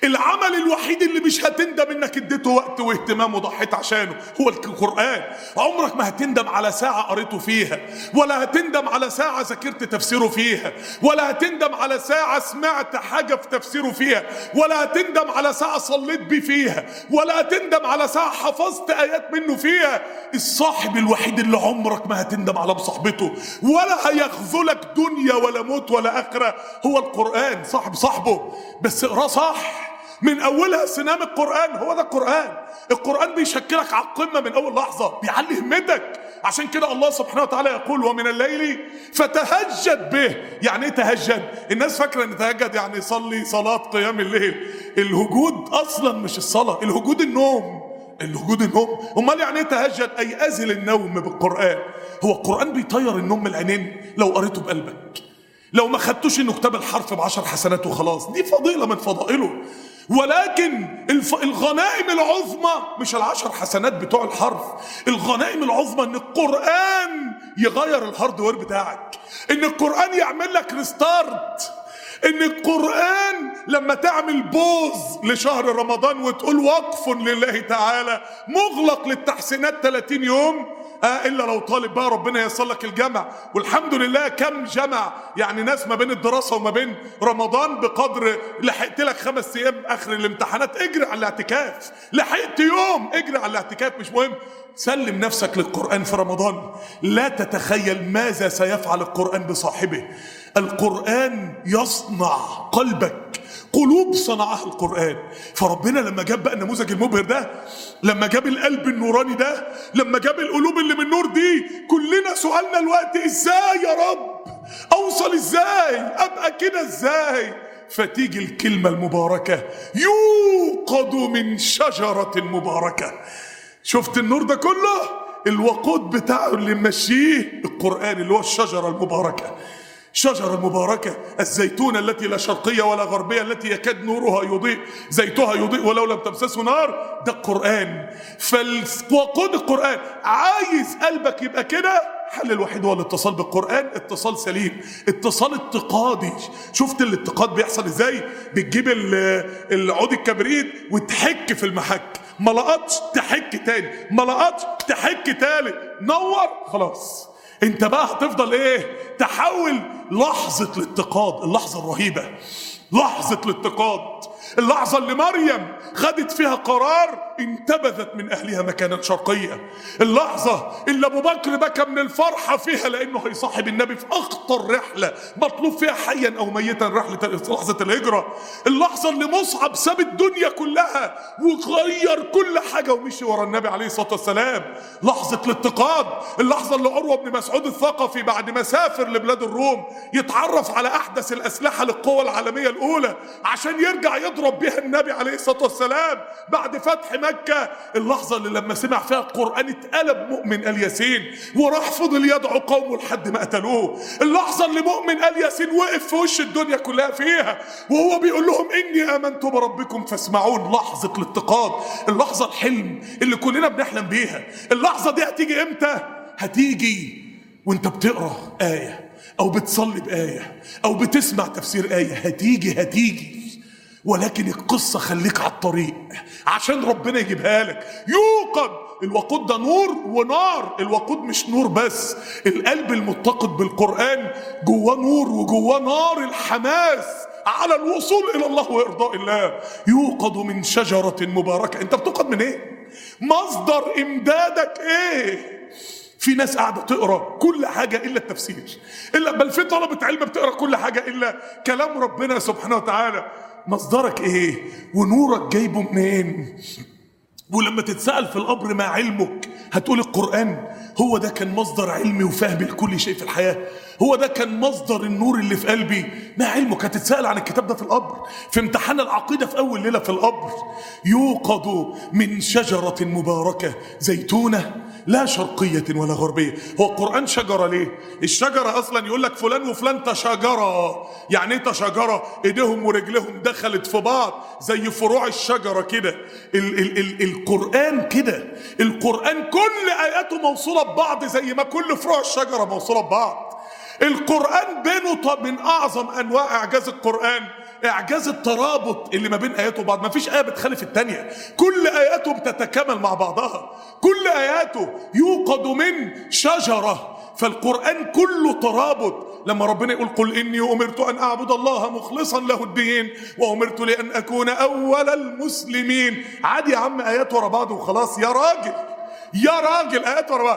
العمل الوحيد اللي مش هتندم انك اديته وقت واهتمام وضحيت عشانه هو القرآن. عمرك ما هتندم على ساعة قريته فيها، ولا هتندم على ساعة ذاكرت تفسيره فيها، ولا هتندم على ساعة سمعت حاجة في تفسيره فيها، ولا هتندم على ساعة صليت بيه فيها، ولا هتندم على ساعة حفظت آيات منه فيها. الصاحب الوحيد اللي عمرك ما هتندم على مصاحبته ولا هيخذلك دنيا ولا موت ولا آخرة هو القرآن. صاحبه بس اقراه صح من اولها. سنام القرآن هو ده القرآن. القرآن بيشكلك على القمة من اول لحظة، بيعلي همتك. عشان كده الله سبحانه وتعالى يقول ومن الليل فتهجد به. يعني ايه تهجد؟ الناس فاكرة ان تهجد يعني يصلي صلاة قيام الليل. الهجود اصلا مش الصلاة، الهجود النوم. امال يعني ايه تهجد؟ اي ازل النوم بالقرآن. هو القرآن بيطير النوم من العينين لو قريته بقلبك، لو ما خدتوش انه كتاب الحرف ب10 حسنات وخلاص، دي فضيلة من فضائله. ولكن الغنائم العظمى مش ال10 حسنات بتوع الحرف. الغنائم العظمى ان القرآن يغير الهاردوير بتاعك، ان القرآن يعمل لك ريستارت، ان القرآن لما تعمل بوز لشهر رمضان وتقول وقف لله تعالى مغلق للتحسينات 30 يوم، الا لو طالب بقى ربنا ييسر لك الجمع. والحمد لله كم جمع، يعني ناس ما بين الدراسه وما بين رمضان بقدر لحقت لك 5 ايام اخر الامتحانات اجري على الاعتكاف، لحقت يوم اجري على الاعتكاف، مش مهم. سلم نفسك للقرآن في رمضان. لا تتخيل ماذا سيفعل القرآن بصاحبه. القرآن يصنع قلبك، قلوب صنعها القرآن. فربنا لما جاب بقى النموذج المبهر ده، لما جاب القلب النوراني ده، لما جاب القلوب اللي من نور دي، كلنا سؤالنا الوقت ازاي يا رب اوصل، ازاي ابقى كده، ازاي؟ فتيجي الكلمة المباركة يوقد من شجرة مباركة. شفت النور ده كله؟ الوقود بتاعه اللي ماشيه القرآن، اللي هو الشجرة المباركة. شجرة المباركة الزيتونة التي لا شرقية ولا غربية، التي يكاد نورها يضيء، زيتها يضيء ولو لم تمسسه نار. ده القرآن. فالوقود القرآن. عايز قلبك يبقى كده؟ الحل الوحيد هو الاتصال بالقرآن، اتصال سليم، اتصال اتقادي. شفت الاتقاد بيحصل ازاي؟ بتجيب العود الكبريت وتحك في المحك، ما لقطش تحك تاني، ما لقطش تحك تالت، نور خلاص. انت بقى هتفضل ايه؟ تحول لحظة الاتقاد، اللحظة الرهيبة، لحظة الاتقاد، اللحظة اللي مريم خدت فيها قرار انتبذت من أهلها مكانا شرقيا، اللحظة اللي أبو بكر بكى من الفرحة فيها لأنه هيصاحب النبي في أخطر رحلة مطلوب فيها حيا أو ميتا، لحظة الهجرة، اللحظة اللي مصعب ساب الدنيا كلها وغير كل حاجة ومشي ورا النبي عليه الصلاة والسلام، لحظة الاتقاد، اللحظة اللي عروة بن مسعود الثقفي بعد ما سافر لبلاد الروم يتعرف على أحدث الأسلحة للقوى العالمية الأولى عشان يرجع يضرب بها النبي عليه الصلاة والسلام بعد فتح مكة، اللحظة اللي لما سمع فيها القرآن اتقلب مؤمن آل ياسين وراح فضل يدعو قومه لحد ما قتلوه، اللحظة اللي مؤمن آل ياسين وقف في وش الدنيا كلها فيها وهو بيقول لهم إني آمنت بربكم فاسمعون، لحظة الاتقاد، اللحظة الحلم اللي كلنا بنحلم بيها. اللحظة دي هتيجي إمتى؟ هتيجي وانت بتقرأ آية أو بتصلي بآية أو بتسمع تفسير آية، هتيجي ولكن القصة خليك على الطريق عشان ربنا يجيبها لك. يوقد، الوقود ده نور ونار، الوقود مش نور بس، القلب المتقد بالقرآن جواه نور وجواه نار الحماس على الوصول إلى الله وإرضاء الله. يوقد من شجرة مباركة. انت بتوقد من ايه؟ مصدر امدادك ايه؟ في ناس قاعدة تقرأ كل حاجة إلا التفسير، بل في طلبة علم بتقرأ كل حاجة إلا كلام ربنا سبحانه وتعالى. مصدرك ايه؟ ونورك جايبه منين؟ ولما تتسأل في القبر ما علمك هتقول القرآن. هو ده كان مصدر علمي وفهمي لكل شيء في الحياة، هو ده كان مصدر النور اللي في قلبي. ما علمك؟ هتتسأل عن الكتاب ده في القبر، في امتحان العقيدة في أول ليلة في القبر. يوقد من شجرة مباركة زيتونة لا شرقية ولا غربية. هو القرآن شجرة ليه؟ الشجرة أصلا يقول لك فلان وفلان تشاجرة. يعني ايه تشاجرة؟ ايديهم ورجلهم دخلت في بعض زي فروع الشجرة كده. القرآن كده، القرآن كل آياته موصولة ببعض زي ما كل فروع الشجرة موصولة ببعض. القرآن بينه من أعظم أنواع إعجاز القرآن اعجاز الترابط اللي ما بين اياته وبعض، ما فيش ايه بتخالف التانية، كل اياته بتتكامل مع بعضها، كل اياته يوقد من شجرة. فالقرآن كله ترابط. لما ربنا يقول قل إني أمرت أن أعبد الله مخلصا له الدين وأمرت لأن أكون أول المسلمين، عادي يا عم آيات ورا بعض وخلاص. يا راجل يا راجل، آيات ورا بعض.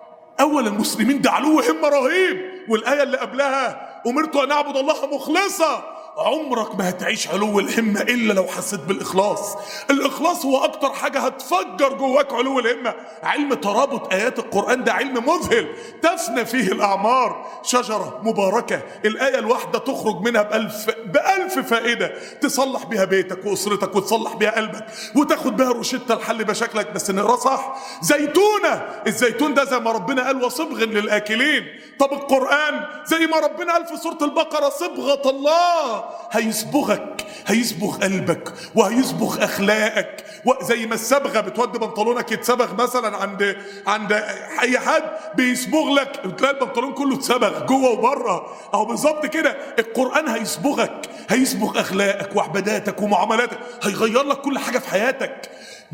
أول المسلمين ده علو همة رهيب. والآية اللي قبلها أمرت أن أعبد الله مخلصا. عمرك ما هتعيش علو الهمة إلا لو حسيت بالإخلاص. الإخلاص هو أكتر حاجة هتفجر جواك علو الهمة. علم ترابط آيات القرآن ده علم مذهل تفنى فيه الأعمار. شجرة مباركة، الآية الواحدة تخرج منها بألف فائدة، تصلح بها بيتك وأسرتك وتصلح بها قلبك وتاخد بها روشتة لحل مشاكلك، بس نقرأ صح. زيتونة، الزيتون ده زي ما ربنا قال وصبغ للآكلين. طب القرآن زي ما ربنا قال في سورة البقرة صبغة الله، هيصبغك، هيصبغ قلبك وهيصبغ اخلاقك. وزي ما الصبغه بتودي بنطلونك يتصبغ مثلا عند اي حد بيصبغ لك، تلاقي البنطلون كله اتصبغ جوه وبره. اهو بالظبط كده القران هيصبغك، هيصبغ اخلاقك وعباداتك ومعاملاتك، هيغير لك كل حاجه في حياتك.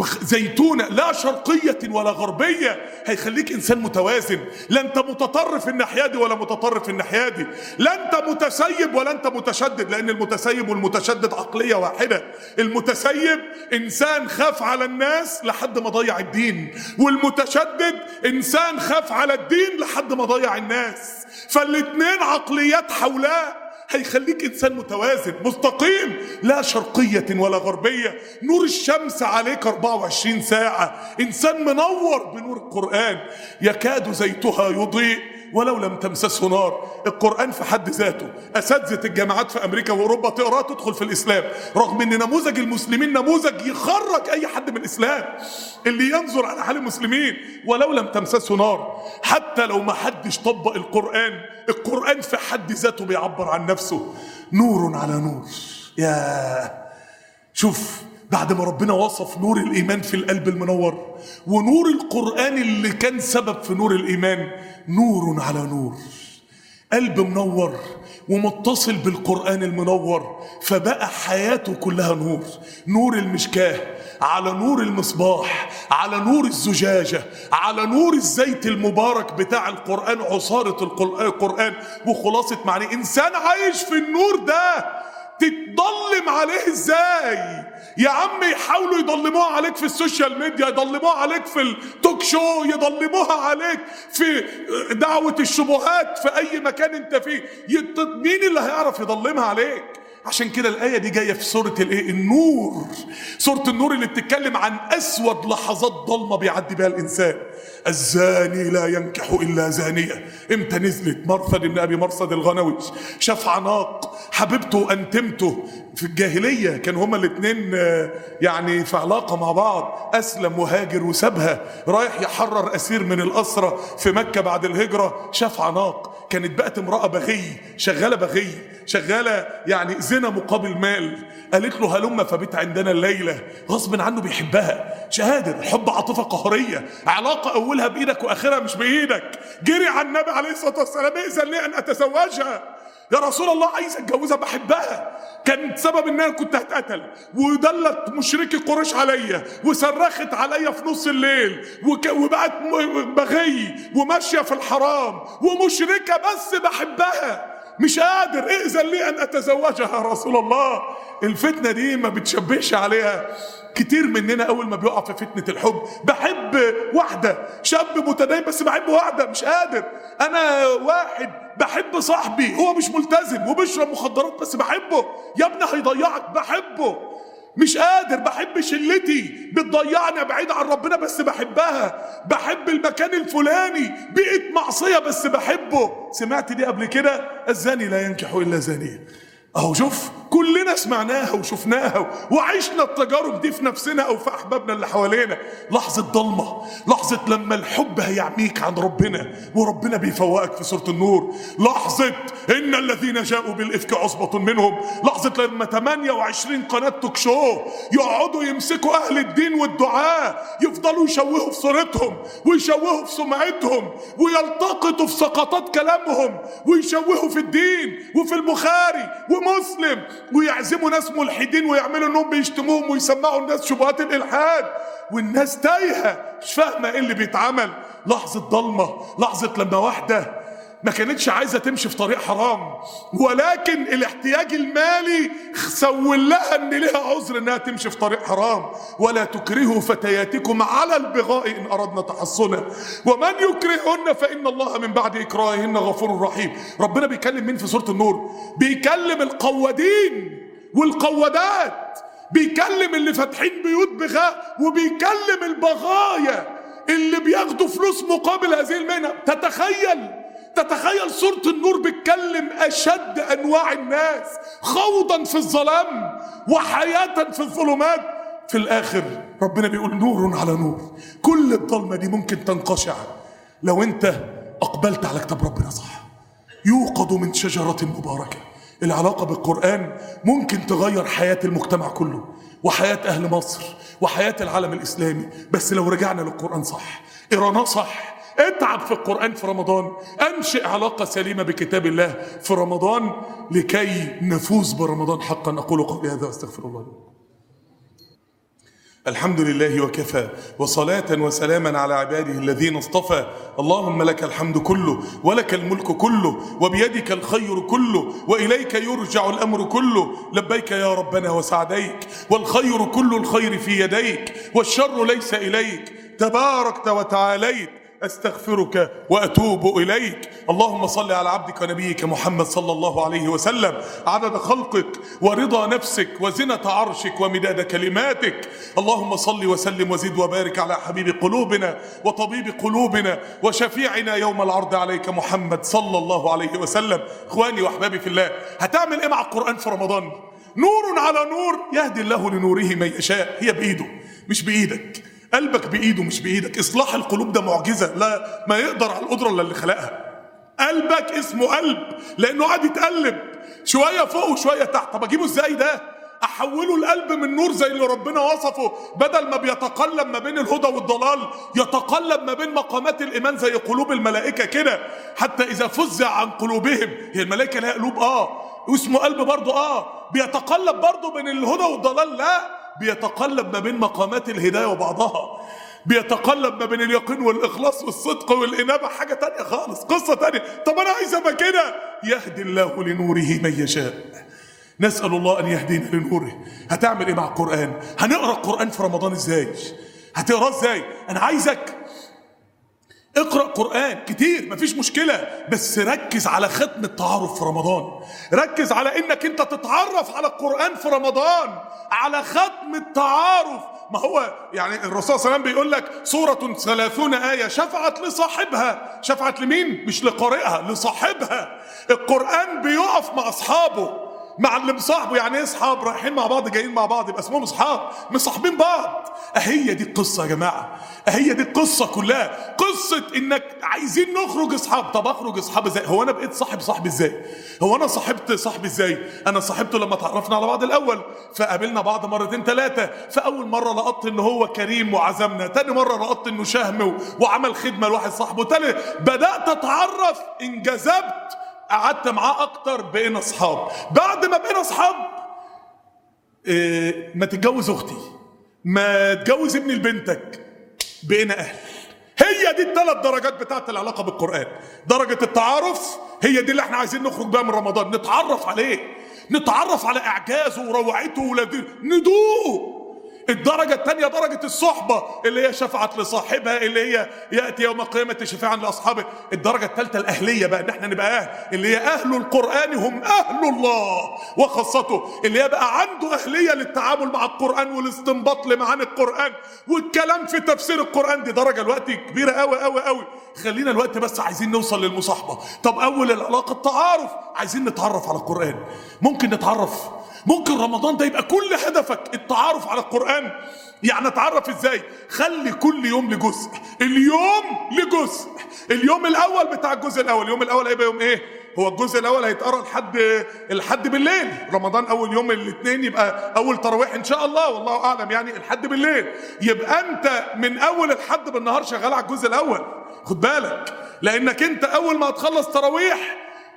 زيتونة لا شرقية ولا غربية، هيخليك إنسان متوازن. لا أنت متطرف الناحية دي ولا متطرف الناحية دي، لا أنت متسيب ولا أنت متشدد، لأن المتسيب والمتشدد عقلية واحدة. المتسيب إنسان خاف على الناس لحد ما ضيع الدين، والمتشدد إنسان خاف على الدين لحد ما ضيع الناس. فالاتنين عقليات حولاه، هيخليك إنسان متوازن مستقيم، لا شرقية ولا غربية. نور الشمس عليك 24 ساعة، إنسان منور بنور القرآن. يكاد زيتها يضيء ولو لم تمسسه نار. القرآن في حد ذاته أساتذة الجامعات في أمريكا وأوروبا تقرأ تدخل في الإسلام، رغم أن نموذج المسلمين نموذج يخرج أي حد من الإسلام. اللي ينظر على حال المسلمين ولو لم تمسسه نار. حتى لو ما حدش طبق القرآن، القرآن في حد ذاته بيعبر عن نفسه. نور على نور. يا شوف، بعد ما ربنا وصف نور الإيمان في القلب المنور ونور القرآن اللي كان سبب في نور الإيمان، نور على نور، قلب منور ومتصل بالقرآن المنور، فبقى حياته كلها نور. نور المشكاه على نور المصباح على نور الزجاجة على نور الزيت المبارك بتاع القرآن، عصارة القرآن وخلاصة معناه. إنسان عايش في النور ده تتضلم عليه ازاي؟ يا عم يحاولوا يضلموها عليك في السوشيال ميديا، يضلموها عليك في التوك شو، يضلموها عليك في دعوة الشبهات في اي مكان انت فيه، مين اللي هيعرف يضلمها عليك؟ عشان كده الآية دي جاية في سورة النور، سورة النور اللي بتتكلم عن أسود لحظات ضلمة بيعدي بها الإنسان. الزاني لا ينكح إلا زانية. امتى نزلت؟ مرثد بن أبي مرثد الغنوي شاف عناق حبيبته وأنتمته في الجاهلية، كان هما الاتنين يعني في علاقة مع بعض. أسلم وهاجر وسابها، رايح يحرر أسير من الأسرة في مكة بعد الهجرة. شاف عناق، كانت بقت امرأة بغي، شغالة بغي، شغالة يعني زنا مقابل مال. قالت له هلم فبيت عندنا الليلة. غصب عنه بيحبها، شهادة حب عاطفة قهرية، علاقة أولها بإيدك وآخرها مش بإيدك. جري على النبي عليه الصلاة والسلام، إذن لي أن أتزوجها يا رسول الله، عايز اتجوزها، بحبها. كان سبب ان انا كنت هتقتل، ودلت مشركي قريش عليا وصرخت عليا في نص الليل وبقت بغي وماشيه في الحرام ومشركه، بس بحبها مش قادر، ائذن لي ان اتزوجها يا رسول الله. الفتنه دي ما بتشبهش عليها كتير مننا. اول ما بيقع في فتنه الحب، بحب واحده، شاب متدين بس بحب واحده، مش قادر. انا واحد بحب صاحبي هو مش ملتزم وبيشرب مخدرات بس بحبه، يا ابني هيضيعك، بحبه مش قادر. بحب شلتي بتضيعني بعيد عن ربنا بس بحبها. بحب المكان الفلاني بقيت معصيه بس بحبه. سمعت دي قبل كده؟ الزاني لا ينكح الا زانيه. اهو شوف، كلنا سمعناها وشفناها وعشنا التجارب دي في نفسنا او في احبابنا اللي حوالينا. لحظة ضلمة، لحظة لما الحب هيعميك عن ربنا وربنا بيفوقك في سورة النور. لحظة ان الذين جاءوا بالافك عصبة منهم. لحظة لما 28 قناة توك شو يقعدوا يمسكوا اهل الدين والدعاء، يفضلوا يشوهوا في صورتهم ويشوهوا في سمعتهم ويلتقطوا في سقطات كلامهم ويشوهوا في الدين وفي البخاري ومسلم ويعزموا ناس ملحدين ويعملوا انهم بيشتموهم ويسمعوا الناس شبهات الالحاد، والناس تايهه مش فاهمه ايه اللي بيتعمل. لحظه ضلمه، لحظه لما واحده ما كانتش عايزه تمشي في طريق حرام، ولكن الاحتياج المالي سول لها ان لها عذر انها تمشي في طريق حرام. ولا تكرهوا فتياتكم على البغاء ان اردنا تحصنا ومن يكرهن فان الله من بعد اكراههن غفور رحيم. ربنا بيكلم مين في سوره النور؟ بيكلم القوادين والقوادات، بيكلم اللي فاتحين بيوت بغاء، وبيكلم البغايا اللي بياخدوا فلوس مقابل هذه المهنه. تتخيل سورة النور بتكلم أشد أنواع الناس خوضا في الظلام وحياة في الظلمات. في الآخر ربنا بيقول نور على نور. كل الظلمة دي ممكن تنقشع لو أنت أقبلت على كتاب ربنا صح. يوقد من شجرة مباركة. العلاقة بالقرآن ممكن تغير حياة المجتمع كله وحياة أهل مصر وحياة العالم الإسلامي، بس لو رجعنا للقرآن صح، قرأناه صح، اتعب في القرآن في رمضان، انشئ علاقة سليمة بكتاب الله في رمضان لكي نفوز برمضان حقا. اقول قولي هذا واستغفر الله لي. الحمد لله وكفى، وصلاة وسلاما على عباده الذين اصطفى. اللهم لك الحمد كله ولك الملك كله وبيدك الخير كله وإليك يرجع الأمر كله. لبيك يا ربنا وسعديك، والخير كل الخير في يديك والشر ليس إليك. تباركت وتعاليت، أستغفرك وأتوب إليك. اللهم صل على عبدك ونبيك محمد صلى الله عليه وسلم عدد خلقك ورضا نفسك وزنة عرشك ومداد كلماتك. اللهم صل وسلم وزد وبارك على حبيب قلوبنا وطبيب قلوبنا وشفيعنا يوم العرض عليك محمد صلى الله عليه وسلم. إخواني وأحبابي في الله، هتعمل إيه مع القرآن في رمضان؟ نور على نور يهدي الله لنوره من يشاء. هي بإيده مش بإيدك، قلبك بإيده مش بإيدك. إصلاح القلوب ده معجزة، لا ما يقدر على القدرة إلا اللي خلقها. قلبك اسمه قلب لأنه قاعد يتقلب شوية فوق وشوية تحت. طب أجيبه إزاي ده؟ أحوله القلب من نور زي اللي ربنا وصفه، بدل ما بيتقلب ما بين الهدى والضلال يتقلب ما بين مقامات الإيمان زي قلوب الملائكة كده. حتى إذا فزع عن قلوبهم، هي الملائكة لها قلوب واسمه قلب برضه بيتقلب برضه بين الهدى والضلال؟ لا، بيتقلب ما بين مقامات الهداية وبعضها، بيتقلب ما بين اليقين والإخلاص والصدق والإنابة، حاجة تانية خالص، قصة تانية. طب أنا عايز أبقى كده. يهدي الله لنوره من يشاء. نسأل الله أن يهدينا لنوره. هتعمل إيه مع القرآن؟ هنقرأ القرآن في رمضان إزاي؟ هتقرأ إزاي؟ أنا عايزك اقرأ قرآن كتير مفيش مشكلة، بس ركز على ختم التعارف في رمضان. ركز على انك انت تتعرف على القرآن في رمضان، على ختم التعارف. ما هو يعني الرسول صلى الله عليه وسلم بيقول لك سورة 30 آية شفعت لصاحبها. شفعت لمين؟ مش لقارئها، لصاحبها. القرآن بيقف مع أصحابه، مع اللي مصاحبه. يعني ايه اصحاب؟ رايحين مع بعض جايين مع بعض يبقى اسمهم اصحاب، مصاحبين بعض. اهي دي القصه يا جماعه، اهي دي القصه كلها. قصه انك عايزين نخرج اصحاب. طب اخرج اصحاب ازاي؟ هو انا بقيت صاحبي ازاي؟ هو انا صاحبت صاحبي ازاي؟ انا صاحبته لما تعرفنا على بعض الاول، فقابلنا بعض مرتين ثلاثه، فاول مره لقطت ان هو كريم وعزمنا، تاني مره لقطت انه شهم وعمل خدمه لواحد صاحبه، تالت بدات اتعرف، انجذبت، قعدت معاه اكتر، بقينا اصحاب. بعد ما بقينا اصحاب، ما تتجوز اختي، ما تجوز ابن لبنتك، بقينا اهل. هي دي الثلاث درجات بتاعت العلاقه بالقران. درجه التعارف هي دي اللي احنا عايزين نخرج بها من رمضان، نتعرف عليه، نتعرف على اعجازه وروعته ولذيذه، ندوقه. الدرجة الثانية درجة الصحبة اللي هي شفعت لصاحبها، اللي هي يأتي يوم القيامة شفيعا لأصحابه. الدرجة الثالثة الأهلية بقى، إن احنا نبقى أهل، اللي هي أهل القرآن هم أهل الله وخاصته، اللي هي بقى عنده أهلية للتعامل مع القرآن والاستنباط لمعاني القرآن والكلام في تفسير القرآن. دي درجة الوقت كبيرة قوي قوي قوي. خلينا الوقت بس عايزين نوصل للمصاحبة. طب أول العلاقة التعارف، عايزين نتعرف على القرآن. ممكن نتعرف، ممكن رمضان ده يبقى كل هدفك التعارف على القرآن. يعني اتعرف ازاي؟ خلي كل يوم لجزء، اليوم لجزء. اليوم الاول بتاع الجزء الاول، اليوم الاول هيبقى يوم ايه؟ هو الجزء الاول هيتقرا لحد بالليل. رمضان اول يوم الاثنين يبقى اول تراويح ان شاء الله، والله اعلم، يعني لحد بالليل. يبقى انت من اول الحد بالنهار شغال على الجزء الاول. خد بالك، لانك انت اول ما هتخلص تراويح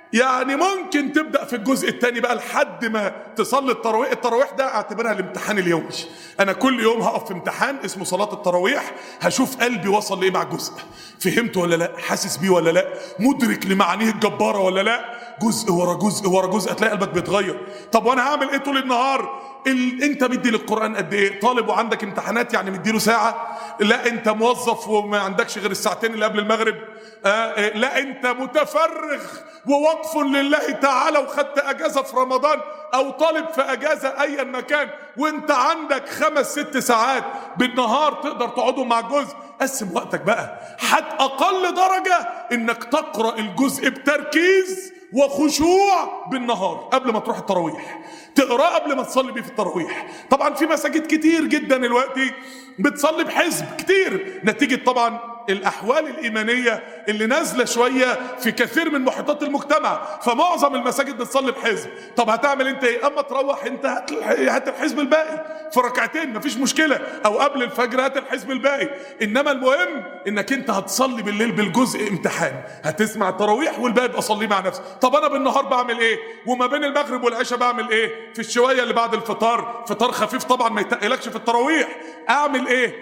يعني ممكن تبدأ في الجزء الثاني بقى لحد ما تصلي التراويح. التراويح ده اعتبرها الامتحان اليومي. انا كل يوم هقف في امتحان اسمه صلاة التراويح، هشوف قلبي وصل لايه مع الجزء، فهمته ولا لا، حاسس بيه ولا لا، مدرك لمعانيه الجبارة ولا لا. جزء ورا جزء ورا جزء هتلاقي قلبك بيتغير. طب وانا هعمل ايه طول النهار؟ انت مدي للقرآن قد ايه؟ طالب وعندك امتحانات يعني مديله ساعة؟ لا انت موظف وما عندكش غير الساعتين اللي قبل المغرب؟ لا انت متفرغ ووقف لله تعالى وخدت اجازة في رمضان، او طالب في اجازة ايا مكان وانت عندك 5-6 ساعات بالنهار تقدر تقعدوا مع الجزء. قسم وقتك بقى، حتى اقل درجة انك تقرأ الجزء بتركيز وخشوع بالنهار قبل ما تروح التراويح، تقرأ قبل ما تصلي بيه في التراويح. طبعا في مساجد كتير جدا دلوقتي بتصلي بحزب كتير، نتيجة طبعا الأحوال الإيمانية اللي نازلة شوية في كثير من محيطات المجتمع، فمعظم المساجد بتصلي بحزب. طب هتعمل انت ايه؟ اما تروح انت هات الحزب الباقي في ركعتين مفيش مشكلة، او قبل الفجر هات الحزب الباقي. انما المهم انك انت هتصلي بالليل بالجزء امتحان، هتسمع التراويح والباقي يبقى صلي مع نفسك. طب انا بالنهار بعمل ايه؟ وما بين المغرب والعشاء بعمل ايه؟ في الشوية اللي بعد الفطار، فطار خفيف طبعا ما يتقلكش في التراويح، اعمل ايه؟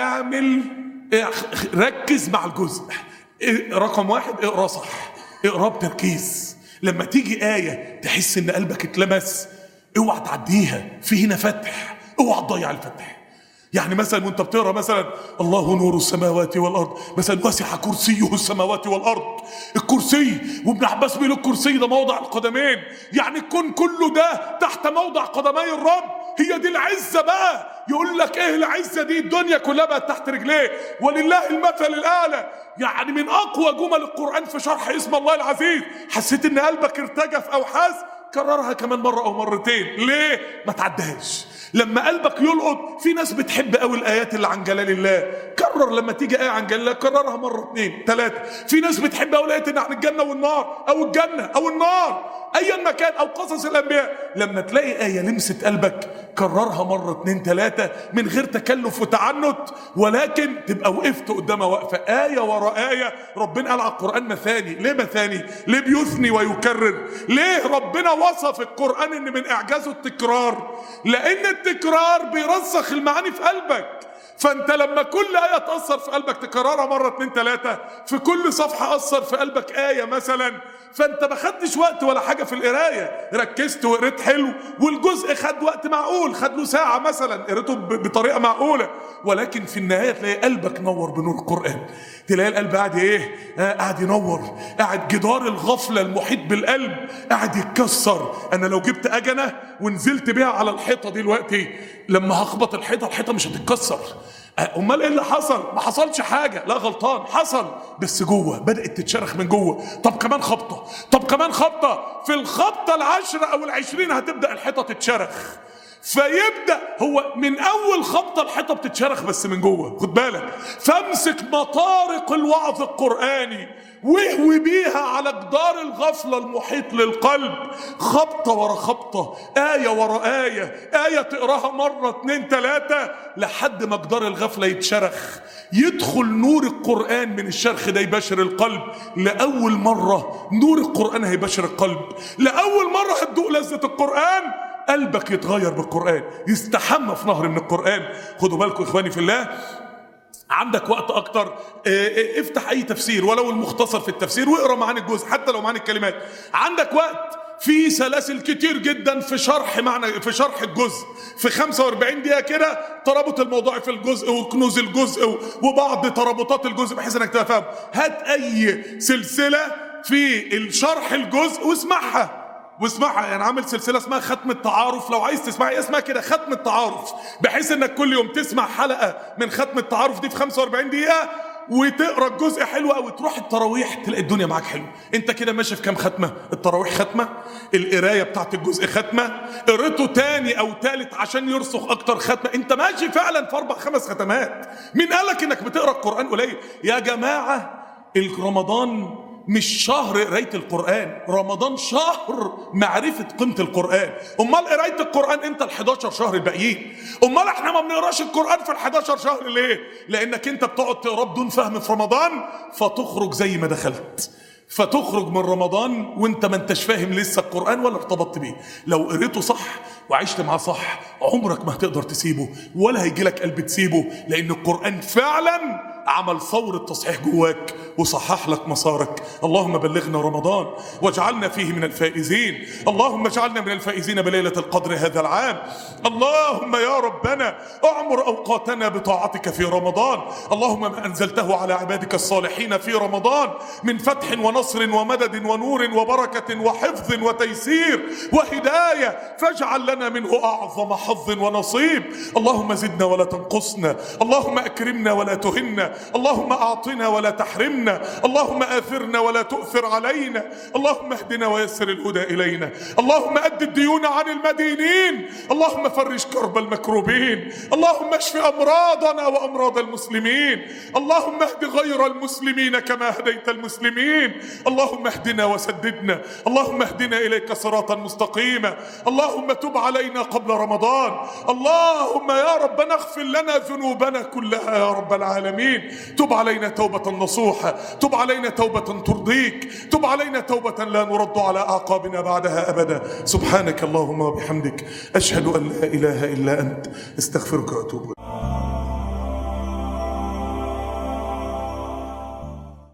ركز مع الجزء. رقم 1 اقرا صح، اقرا بتركيز. لما تيجي آية تحس ان قلبك اتلمس اوعى تعديها، في هنا فتح، اوعى تضيع الفتح. يعني مثلا وانت بتقرا مثلا الله نور السماوات والارض، مثلا وسع كرسيه السماوات والارض، الكرسي، وابن عباس بيقول الكرسي ده موضع القدمين، يعني الكون كله ده تحت موضع قدمي الرب. هي دي العزة بقى. يقول لك ايه العزة دي؟ الدنيا كلها بقت تحت رجليه، ولله المثل الاعلى. يعني من اقوى جمل القرآن في شرح اسم الله العزيز. حسيت ان قلبك ارتجف او حاس، كررها كمان مرة او مرتين. ليه؟ ما تعدهاش. لما قلبك يلقط، في ناس بتحب قوي الايات اللي عن جلال الله، كرر لما تيجي ايه عن جلال الله كررها مرة 2 3. في ناس بتحب قوي الايات اللي عن الجنة والنار، او الجنة او النار ايا مكان، او قصص الانبياء. لما تلاقي ايه لمست قلبك كررها مرة 2 3 من غير تكلف وتعنت، ولكن تبقى وقفت قدامها وقفة آية ورا آية. ربنا قال على القرآن مثاني. ليه مثاني؟ ليه بيثني ويكرر؟ ليه ربنا وصف القرآن ان من اعجازه التكرار؟ لان التكرار بيرسخ المعاني في قلبك. فانت لما كل آية تأثر في قلبك تكررها مرة 2 3، في كل صفحة أثر في قلبك آية مثلا، فانت ما خدتش وقت ولا حاجة في القراية، ركزت وقريت حلو، والجزء خد وقت معقول، خد له ساعة مثلا، قريته بطريقة معقولة، ولكن في النهاية تلاقي قلبك نور بنور القرآن. تلاقي القلب قاعد ايه؟ قاعد ينور، قاعد جدار الغفلة المحيط بالقلب قاعد يتكسر. انا لو جبت أجنة ونزلت بيها على الحيطة دلوقتي، لما هخبط الحيطة مش هتتكسر. امال ايه اللي حصل؟ ما حصلش حاجة. لا غلطان، حصل، بس جوه بدأت تتشرخ من جوه. طب كمان خبطة، طب كمان خبطة، في الخبطة 10 أو 20 هتبدأ الحيطة تتشرخ. فيبدأ هو من أول خبطة الحيطة بتتشرخ بس من جوه، خد بالك. فامسك مطارق الوعظ القرآني واهوي بيها على جدار الغفلة المحيط للقلب، خبطة ورا خبطة، آية ورا آية، آية تقراها مرة 2 3 لحد ما جدار الغفلة يتشرخ، يدخل نور القرآن من الشرخ ده يبشر القلب. لأول مرة نور القرآن هيبشر القلب، لأول مرة هتدوق لذة القرآن، قلبك يتغير بالقرآن، يستحمى في نهر من القرآن. خدوا بالكم إخواني في الله، عندك وقت اكتر افتح اي تفسير ولو المختصر في التفسير واقرا معاني الجزء حتى لو معاني الكلمات. عندك وقت، في سلاسل كتير جدا في شرح الجزء، في 45 دقيقة كده ترابط الموضوع في الجزء وكنوز الجزء وبعض ترابطات الجزء بحيث انك تفهم. هات اي سلسلة في الشرح الجزء واسمعها. يعني عامل سلسلة اسمها ختم التعارف، لو عايز تسمعها اسمها كده ختم التعارف، بحيث انك كل يوم تسمع حلقة من ختم التعارف دي في 45 دقيقة وتقرا الجزء حلو قوي، تروح التراويح تلاقي الدنيا معاك حلو. انت كده ماشي في كام ختمة؟ التراويح ختمة، القراية بتاعت الجزء ختمة، قريته تاني او تالت عشان يرسخ اكتر ختمة. انت ماشي فعلا في 4-5 ختمات. مين قالك انك بتقرا القرآن قليل؟ يا جماعة رمضان مش شهر قراية القرآن، رمضان شهر معرفة قيمة القرآن. امال قراية القرآن انت ال11 شهر الباقيين. امال احنا ما بنقراش القرآن في ال11 شهر ليه؟ لانك انت بتقعد تقراه بدون فهم في رمضان فتخرج زي ما دخلت. فتخرج من رمضان وانت ما انتش فاهم لسه القرآن ولا ارتبطت بيه. لو قريته صح وعشت معاه صح عمرك ما هتقدر تسيبه ولا هيجي لك قلب تسيبه، لأن القرآن فعلا عمل ثورة تصحيح جواك وصحح لك مسارك. اللهم بلغنا رمضان واجعلنا فيه من الفائزين. اللهم اجعلنا من الفائزين بليلة القدر هذا العام. اللهم يا ربنا اعمر أوقاتنا بطاعتك في رمضان. اللهم ما أنزلته على عبادك الصالحين في رمضان من فتح ونصر ومدد ونور وبركة وحفظ وتيسير وهداية فاجعل لنا منه أعظم حظ ونصيب. اللهم زدنا ولا تنقصنا، اللهم أكرمنا ولا تهنا، اللهم أعطنا ولا تحرمنا، اللهم آثرنا ولا تؤثر علينا، اللهم اهدنا ويسر الهدى إلينا، اللهم أد الديون عن المدينين، اللهم فرج كرب المكروبين، اللهم اشف أمراضنا وأمراض المسلمين، اللهم اهد غير المسلمين كما هديت المسلمين، اللهم اهدنا وسددنا، اللهم اهدنا إليك صراطا مستقيما، اللهم تب علينا قبل رمضان، اللهم يا ربنا اغفر لنا ذنوبنا كلها يا رب العالمين. تب علينا توبة نصوحة، تب علينا توبة ترضيك، تب علينا توبة لا نرد على أعقابنا بعدها أبدا. سبحانك اللهم وبحمدك أشهد أن لا إله إلا أنت، استغفرك وأتوب إليك.